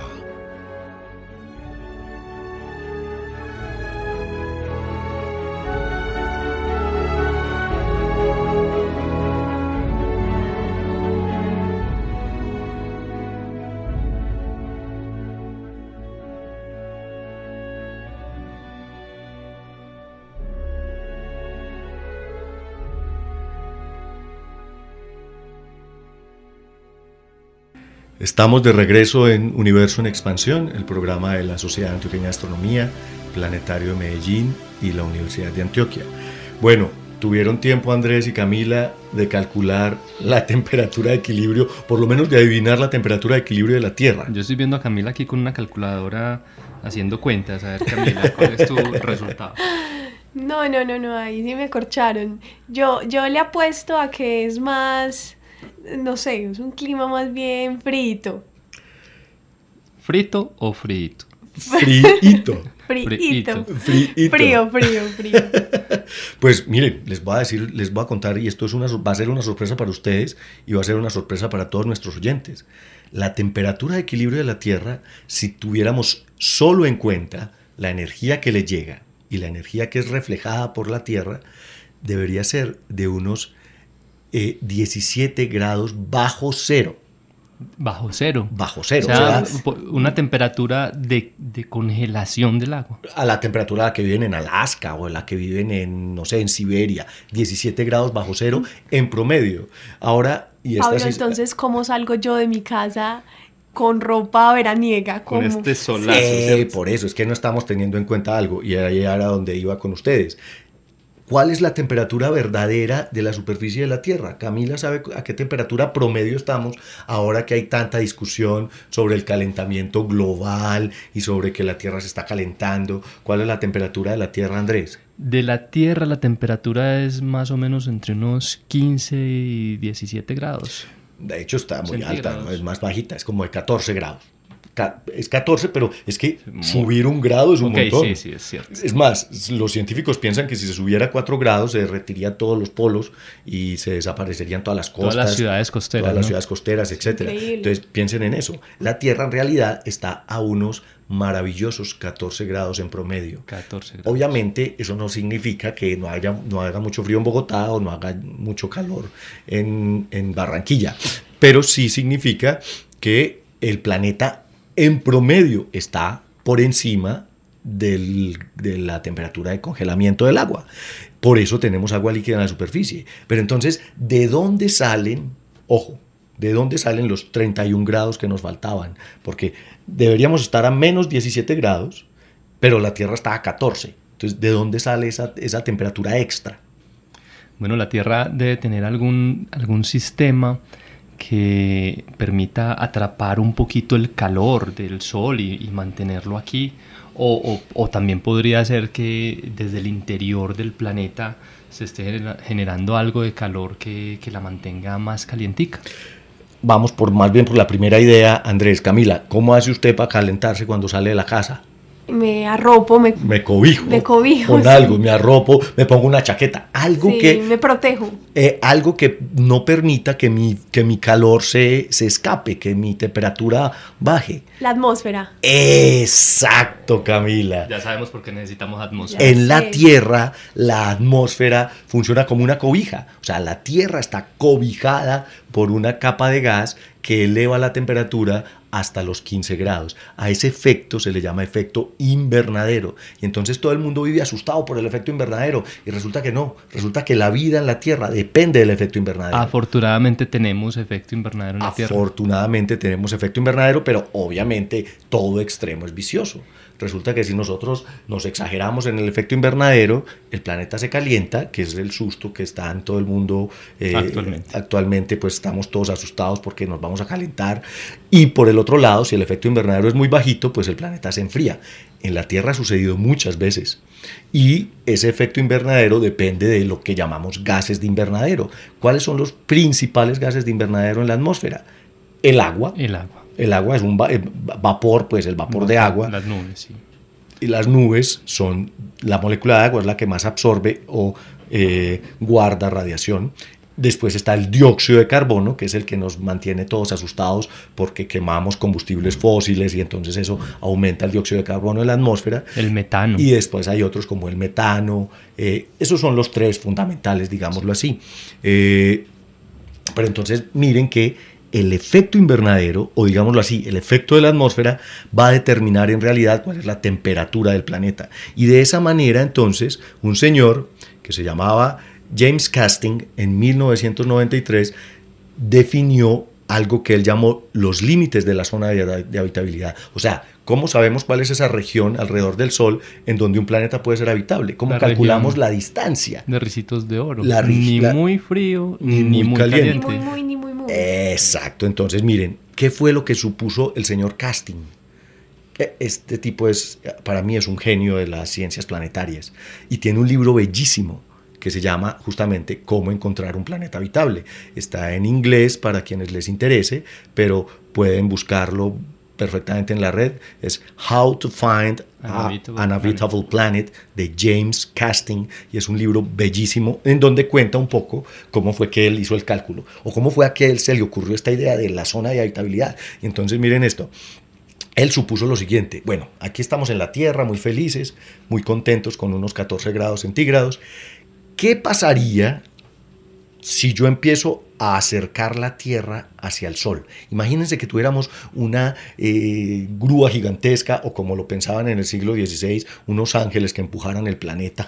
Estamos de regreso en Universo en Expansión, el programa de la Sociedad Antioqueña de Astronomía, Planetario de Medellín y la Universidad de Antioquia. Bueno, tuvieron tiempo Andrés y Camila de calcular la temperatura de equilibrio, por lo menos de adivinar la temperatura de equilibrio de la Tierra. Yo estoy viendo a Camila aquí con una calculadora haciendo cuentas. A ver, Camila, ¿cuál es tu resultado? No, no, no, no, ahí sí me corcharon. Yo, yo le apuesto a que es más... No sé, es un clima más bien frito. ¿Frito o frito? Frito. Frito. Frito. Frío, frío, frío. Pues miren, les voy a decir, les voy a contar, y esto es una, va a ser una sorpresa para ustedes y va a ser una sorpresa para todos nuestros oyentes. La temperatura de equilibrio de la Tierra, si tuviéramos solo en cuenta la energía que le llega y la energía que es reflejada por la Tierra, debería ser de unos Eh, diecisiete grados bajo cero. Bajo cero. Bajo cero. O sea, o sea una temperatura de, de congelación del agua. A la temperatura a la que viven en Alaska o a la que viven en, no sé, en Siberia. diecisiete grados bajo cero en promedio. Ahora... y Pablo, es... entonces, ¿cómo salgo yo de mi casa con ropa veraniega? ¿Cómo? Con este solazo. Sí, por eso, es que no estamos teniendo en cuenta algo. Y ahí era donde iba con ustedes. ¿Cuál es la temperatura verdadera de la superficie de la Tierra? Camila sabe a qué temperatura promedio estamos ahora que hay tanta discusión sobre el calentamiento global y sobre que la Tierra se está calentando. ¿Cuál es la temperatura de la Tierra, Andrés? De la Tierra la temperatura es más o menos entre unos quince y diecisiete grados. De hecho está muy alta, ¿no? Es más bajita, es como de catorce grados. Es catorce, pero es que muy... subir un grado es un okay, montón. Sí, sí, es cierto. Es más, los científicos piensan que si se subiera cuatro grados se derretirían todos los polos y se desaparecerían todas las costas. Todas las ciudades costeras. Todas ¿no? las ciudades costeras, etcétera. Increíble. Entonces piensen en eso. La Tierra en realidad está a unos maravillosos catorce grados en promedio. catorce grados. Obviamente eso no significa que no haya, no haga mucho frío en Bogotá o no haga mucho calor en, en Barranquilla, pero sí significa que el planeta en promedio está por encima del, de la temperatura de congelamiento del agua. Por eso tenemos agua líquida en la superficie. Pero entonces, ¿de dónde salen, ojo, de dónde salen los treinta y un grados que nos faltaban? Porque deberíamos estar a menos diecisiete grados, pero la Tierra está a catorce. Entonces, ¿de dónde sale esa, esa temperatura extra? Bueno, la Tierra debe tener algún, algún sistema que permita atrapar un poquito el calor del sol y, y mantenerlo aquí, o, o, o también podría ser que desde el interior del planeta se esté genera, generando algo de calor que, que la mantenga más calientica. Vamos por más bien por la primera idea, Andrés. Camila, ¿cómo hace usted para calentarse cuando sale de la casa? me arropo, me, me cobijo, me cobijo con sí. algo, me arropo, me pongo una chaqueta, algo sí, que me protejo. Eh, algo que no permita que mi, que mi calor se, se escape, que mi temperatura baje. La atmósfera. Exacto, Camila. Ya sabemos por qué necesitamos atmósfera. En Ya la sé. Tierra, la atmósfera funciona como una cobija. O sea, la Tierra está cobijada por una capa de gas que eleva la temperatura hasta los quince grados. A ese efecto se le llama efecto invernadero. Y entonces todo el mundo vive asustado por el efecto invernadero. Y resulta que no. Resulta que la vida en la Tierra depende del efecto invernadero. Afortunadamente tenemos efecto invernadero en la Tierra. Afortunadamente tenemos efecto invernadero, pero obviamente todo extremo es vicioso. Resulta que si nosotros nos exageramos en el efecto invernadero, el planeta se calienta, que es el susto que está en todo el mundo eh, Actualmente. Actualmente, pues estamos todos asustados porque nos vamos a calentar. Y por el otro lado, si el efecto invernadero es muy bajito, pues el planeta se enfría. En la Tierra ha sucedido muchas veces. Y ese efecto invernadero depende de lo que llamamos gases de invernadero. ¿Cuáles son los principales gases de invernadero en la atmósfera? El agua. El agua. El agua es un va- vapor, pues el vapor de agua. Las nubes, sí. Y las nubes son, la molécula de agua es la que más absorbe o eh, guarda radiación. Después está el dióxido de carbono, que es el que nos mantiene todos asustados porque quemamos combustibles fósiles y entonces eso aumenta el dióxido de carbono en la atmósfera. El metano. Y después hay otros como el metano. Eh, esos son los tres fundamentales, digámoslo así. Eh, pero entonces miren que el efecto invernadero, o digámoslo así, el efecto de la atmósfera va a determinar en realidad cuál es la temperatura del planeta. Y de esa manera entonces un señor que se llamaba James Casting en mil novecientos noventa y tres definió algo que él llamó los límites de la zona de, de habitabilidad. O sea, ¿cómo sabemos cuál es esa región alrededor del Sol en donde un planeta puede ser habitable? ¿Cómo La calculamos región la distancia? de Ricitos de Oro. La ri- ni la- muy frío, ni ni, muy muy caliente. Ni caliente. muy, muy, ni muy, muy. Exacto, entonces miren, ¿qué fue lo que supuso el señor Casting? Este tipo es, para mí es un genio de las ciencias planetarias y tiene un libro bellísimo que se llama justamente Cómo encontrar un planeta habitable. Está en inglés para quienes les interese, pero pueden buscarlo perfectamente en la red. Es How to Find a- Unhabitable an Habitable Planet de James Casting y es un libro bellísimo en donde cuenta un poco cómo fue que él hizo el cálculo o cómo fue a que él se le ocurrió esta idea de la zona de habitabilidad. Y entonces miren esto. Él supuso lo siguiente: bueno, aquí estamos en la Tierra muy felices, muy contentos con unos catorce grados centígrados. ¿Qué pasaría si yo empiezo a acercar la Tierra hacia el Sol? Imagínense que tuviéramos una eh, grúa gigantesca o, como lo pensaban en el siglo dieciséis, unos ángeles que empujaran el planeta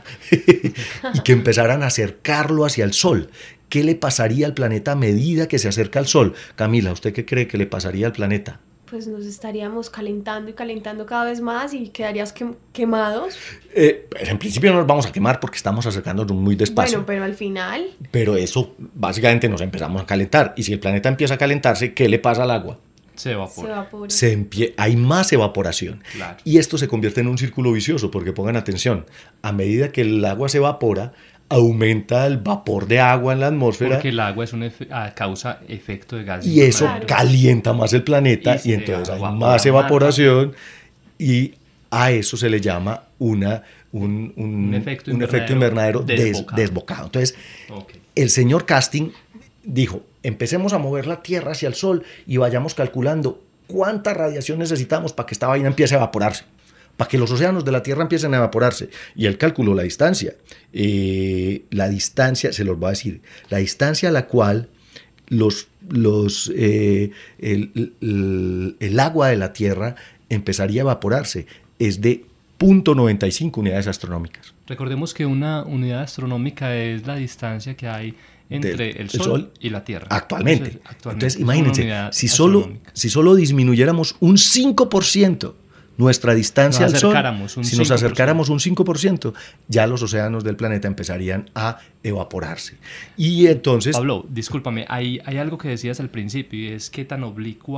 y que empezaran a acercarlo hacia el Sol. ¿Qué le pasaría al planeta a medida que se acerca al Sol? Camila, ¿usted qué cree que le pasaría al planeta? Pues nos estaríamos calentando y calentando cada vez más y quedarías quem- quemados. Eh, pues en principio no nos vamos a quemar porque estamos acercándonos muy despacio. Bueno, pero al final, Pero eso básicamente nos empezamos a calentar. Y si el planeta empieza a calentarse, ¿qué le pasa al agua? Se se evapora. evapora. Se empie- hay más evaporación. Claro. Y esto se convierte en un círculo vicioso, porque pongan atención, a medida que el agua se evapora, aumenta el vapor de agua en la atmósfera Porque el agua es un efe- ah, causa efecto de gas. y eso Claro. calienta más el planeta Y y, se entonces hay evapora más más evaporación y a eso se le llama una, un, un- Un efecto un efecto invernadero invernadero des- desbocado. desbocado. Entonces, Ok. el señor Casting dijo, empecemos a mover la Tierra hacia el Sol y vayamos calculando cuánta radiación necesitamos para que esta vaina empiece a evaporarse, para que los océanos de la Tierra empiecen a evaporarse. Y él calculó la distancia. Eh, la distancia, se los voy a decir, la distancia a la cual los, los, eh, el, el- el agua de la Tierra empezaría a evaporarse es de cero punto noventa y cinco unidades astronómicas. Recordemos que una unidad astronómica es la distancia que hay entre Del- el el Sol, Sol y la Tierra. Actualmente. Entonces, actualmente Entonces, es una imagínense, unidad si solo, astronómica. si solo disminuyéramos un cinco por ciento nuestra distancia Nos al Sol, acercáramos un si nos cinco por ciento. acercáramos un cinco por ciento, ya los océanos del planeta empezarían a evaporarse. Y entonces, Pablo, discúlpame, hay, hay algo que decías al principio y es qué tan oblicua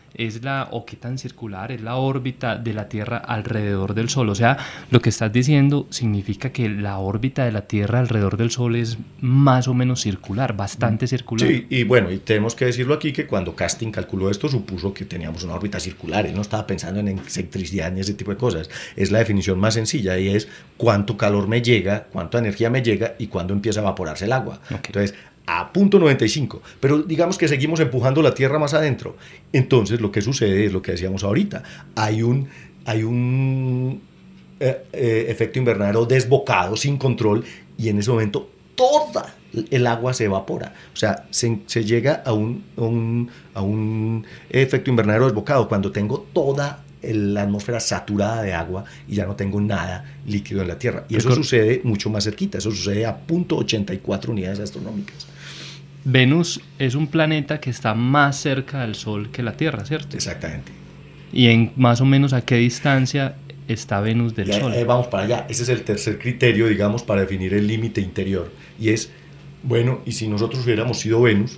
es la, o qué tan circular es la órbita de la Tierra alrededor del Sol. O sea, lo que estás diciendo significa que la órbita de la Tierra alrededor del Sol es más o menos circular, bastante circular. Sí, y bueno, y tenemos que decirlo aquí que cuando Casting calculó esto supuso que teníamos una órbita circular, él no estaba pensando en excentricidad ni ese tipo de cosas, es la definición más sencilla y es cuánto calor me llega, cuánta energía me llega y cuándo empieza a evaporarse el agua. Okay. Entonces, a punto noventa y cinco, pero digamos que seguimos empujando la Tierra más adentro. Entonces lo que sucede es lo que decíamos ahorita, hay un, hay un eh, eh, efecto invernadero desbocado, sin control, y en ese momento toda el agua se evapora. O sea, se, se llega a un, un, a un efecto invernadero desbocado cuando tengo toda la atmósfera saturada de agua y ya no tengo nada líquido en la Tierra. Y eso sucede mucho más cerquita, eso sucede a punto ochenta y cuatro unidades astronómicas. Venus es un planeta que está más cerca del Sol que la Tierra, ¿cierto? Exactamente. ¿Y en más o menos a qué distancia está Venus del ya, Sol? Eh, vamos para allá. Ese es el tercer criterio, digamos, para definir el límite interior. Y es, bueno, y si nosotros hubiéramos sido Venus,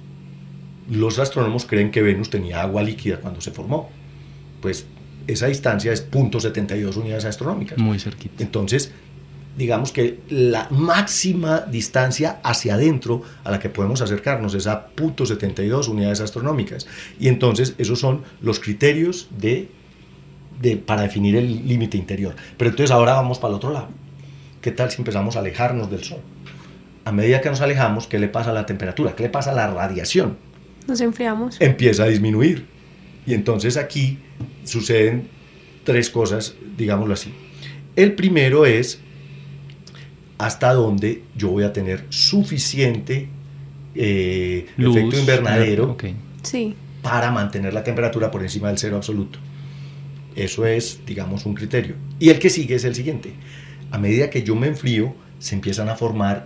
los astrónomos creen que Venus tenía agua líquida cuando se formó. Pues esa distancia es punto setenta y dos unidades astronómicas. Muy cerquita. Entonces, digamos que la máxima distancia hacia adentro a la que podemos acercarnos es a punto setenta y dos unidades astronómicas. Y entonces esos son los criterios de, de, para definir el límite interior. Pero entonces ahora vamos para el otro lado. ¿Qué tal si empezamos a alejarnos del Sol? A medida que nos alejamos, ¿qué le pasa a la temperatura? ¿Qué le pasa a la radiación? Nos enfriamos. Empieza a disminuir. Y entonces aquí suceden tres cosas, digámoslo así. El primero es hasta dónde yo voy a tener suficiente eh, Luz, efecto invernadero okay. Sí. para mantener la temperatura por encima del cero absoluto. Eso es, digamos, un criterio. Y el que sigue es el siguiente. A medida que yo me enfrío, se empiezan a formar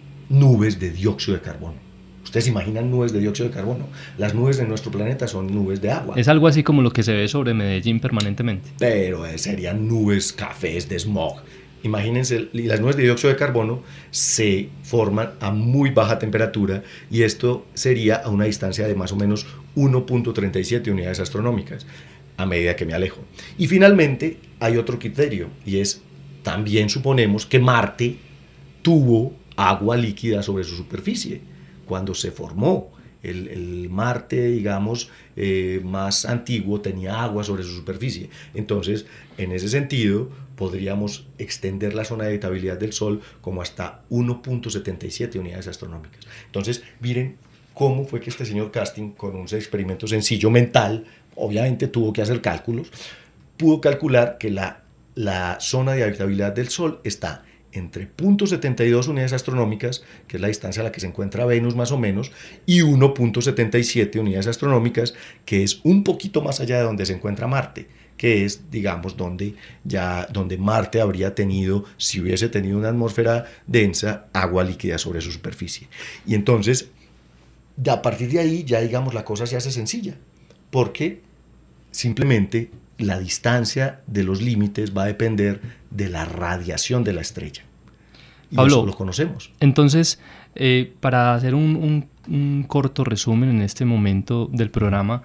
nubes de dióxido de carbono. Ustedes imaginan nubes de dióxido de carbono. Las nubes de nuestro planeta son nubes de agua. Es algo así como lo que se ve sobre Medellín permanentemente. Pero eh, serían nubes, cafés de smog. Imagínense, las nubes de dióxido de carbono se forman a muy baja temperatura y esto sería a una distancia de más o menos uno punto treinta y siete unidades astronómicas a medida que me alejo. Y finalmente hay otro criterio y es, también suponemos que Marte tuvo agua líquida sobre su superficie cuando se formó. El, el Marte, digamos, eh, más antiguo tenía agua sobre su superficie. Entonces, en ese sentido, podríamos extender la zona de habitabilidad del Sol como hasta uno punto setenta y siete unidades astronómicas. Entonces, miren cómo fue que este señor Casting, con un experimento sencillo mental, obviamente tuvo que hacer cálculos, pudo calcular que la, la zona de habitabilidad del Sol está entre punto setenta y dos unidades astronómicas, que es la distancia a la que se encuentra Venus más o menos, y uno punto setenta y siete unidades astronómicas, que es un poquito más allá de donde se encuentra Marte, que es, digamos, donde, ya, donde Marte habría tenido, si hubiese tenido una atmósfera densa, agua líquida sobre su superficie. Y entonces, ya a partir de ahí, ya digamos, la cosa se hace sencilla, porque simplemente la distancia de los límites va a depender de la radiación de la estrella. Y Pablo, eso lo conocemos. Entonces, eh, para hacer un, un, un corto resumen en este momento del programa,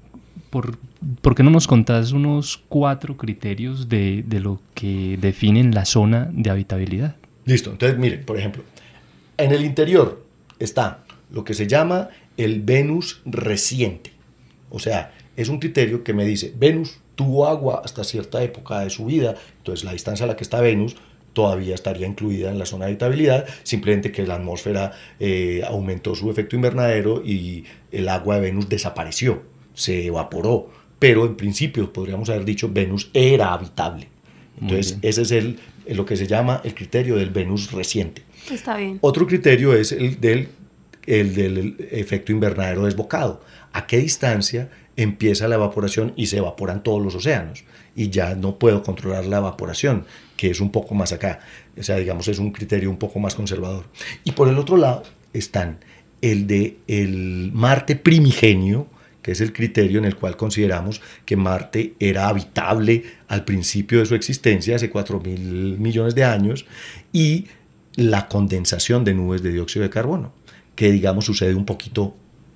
¿por, ¿por qué no nos contás unos cuatro criterios de, de lo que definen la zona de habitabilidad? Listo. Entonces, miren, por ejemplo, en el interior está lo que se llama el Venus reciente. O sea, es un criterio que me dice, Venus tuvo agua hasta cierta época de su vida, entonces la distancia a la que está Venus todavía estaría incluida en la zona de habitabilidad, simplemente que la atmósfera eh, aumentó su efecto invernadero y el agua de Venus desapareció, se evaporó, pero en principio podríamos haber dicho Venus era habitable. Entonces ese es el, lo que se llama el criterio del Venus reciente. Está bien. Otro criterio es el del, el del efecto invernadero desbocado. ¿A qué distancia empieza la evaporación y se evaporan todos los océanos? Y ya no puedo controlar la evaporación, que es un poco más acá. O sea, digamos, es un criterio un poco más conservador. Y por el otro lado están el de el Marte primigenio, que es el criterio en el cual consideramos que Marte era habitable al principio de su existencia, hace cuatro mil millones de años, y la condensación de nubes de dióxido de carbono, que digamos sucede un poquito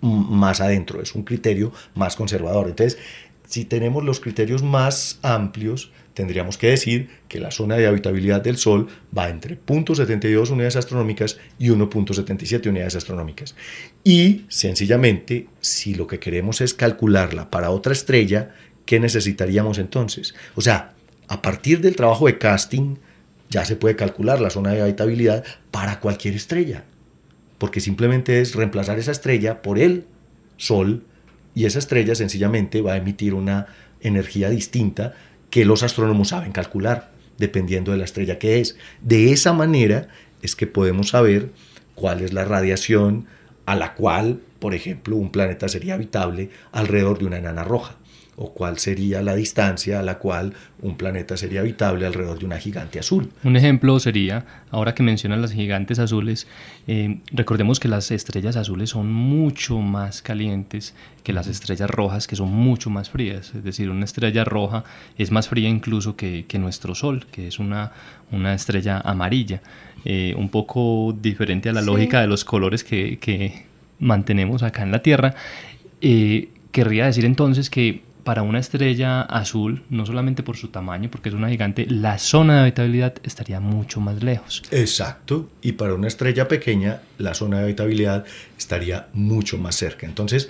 más adentro, es un criterio más conservador. Entonces, si tenemos los criterios más amplios, tendríamos que decir que la zona de habitabilidad del Sol va entre cero punto setenta y dos unidades astronómicas y uno punto setenta y siete unidades astronómicas. Y, sencillamente, si lo que queremos es calcularla para otra estrella, ¿qué necesitaríamos entonces? O sea, a partir del trabajo de casting, ya se puede calcular la zona de habitabilidad para cualquier estrella, porque simplemente es reemplazar esa estrella por el Sol, y esa estrella sencillamente va a emitir una energía distinta que los astrónomos saben calcular, dependiendo de la estrella que es. De esa manera es que podemos saber cuál es la radiación a la cual, por ejemplo, un planeta sería habitable alrededor de una enana roja, o cuál sería la distancia a la cual un planeta sería habitable alrededor de una gigante azul. Un ejemplo sería, ahora que mencionan las gigantes azules, eh, recordemos que las estrellas azules son mucho más calientes que las estrellas rojas, que son mucho más frías. Es decir, una estrella roja es más fría incluso que, que nuestro Sol, que es una, una estrella amarilla, eh, un poco diferente a la sí. lógica de los colores que, que mantenemos acá en la Tierra. Eh, querría decir entonces que para una estrella azul, no solamente por su tamaño, porque es una gigante, la zona de habitabilidad estaría mucho más lejos. Exacto, y para una estrella pequeña, la zona de habitabilidad estaría mucho más cerca. Entonces,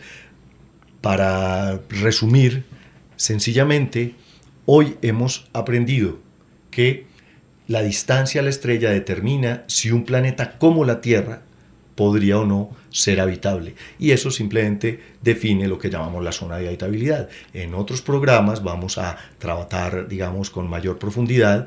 para resumir, sencillamente, hoy hemos aprendido que la distancia a la estrella determina si un planeta como la Tierra podría o no ser habitable, y eso simplemente define lo que llamamos la zona de habitabilidad. En otros programas vamos a tratar, digamos, con mayor profundidad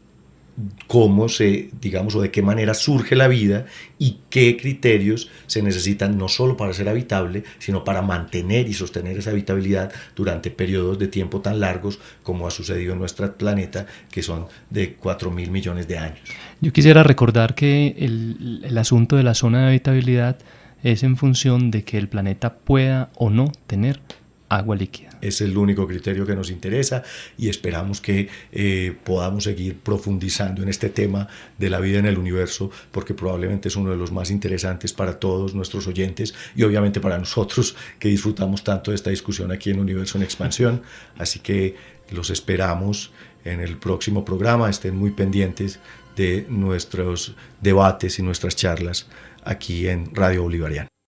cómo se, digamos, o de qué manera surge la vida y qué criterios se necesitan no solo para ser habitable, sino para mantener y sostener esa habitabilidad durante periodos de tiempo tan largos como ha sucedido en nuestro planeta, que son de cuatro mil millones de años. Yo quisiera recordar que el, el asunto de la zona de habitabilidad es en función de que el planeta pueda o no tener agua líquida. Es el único criterio que nos interesa, y esperamos que eh, podamos seguir profundizando en este tema de la vida en el universo, porque probablemente es uno de los más interesantes para todos nuestros oyentes y obviamente para nosotros, que disfrutamos tanto de esta discusión aquí en Universo en Expansión. Así que los esperamos en el próximo programa. Estén muy pendientes de nuestros debates y nuestras charlas aquí en Radio Bolivariana.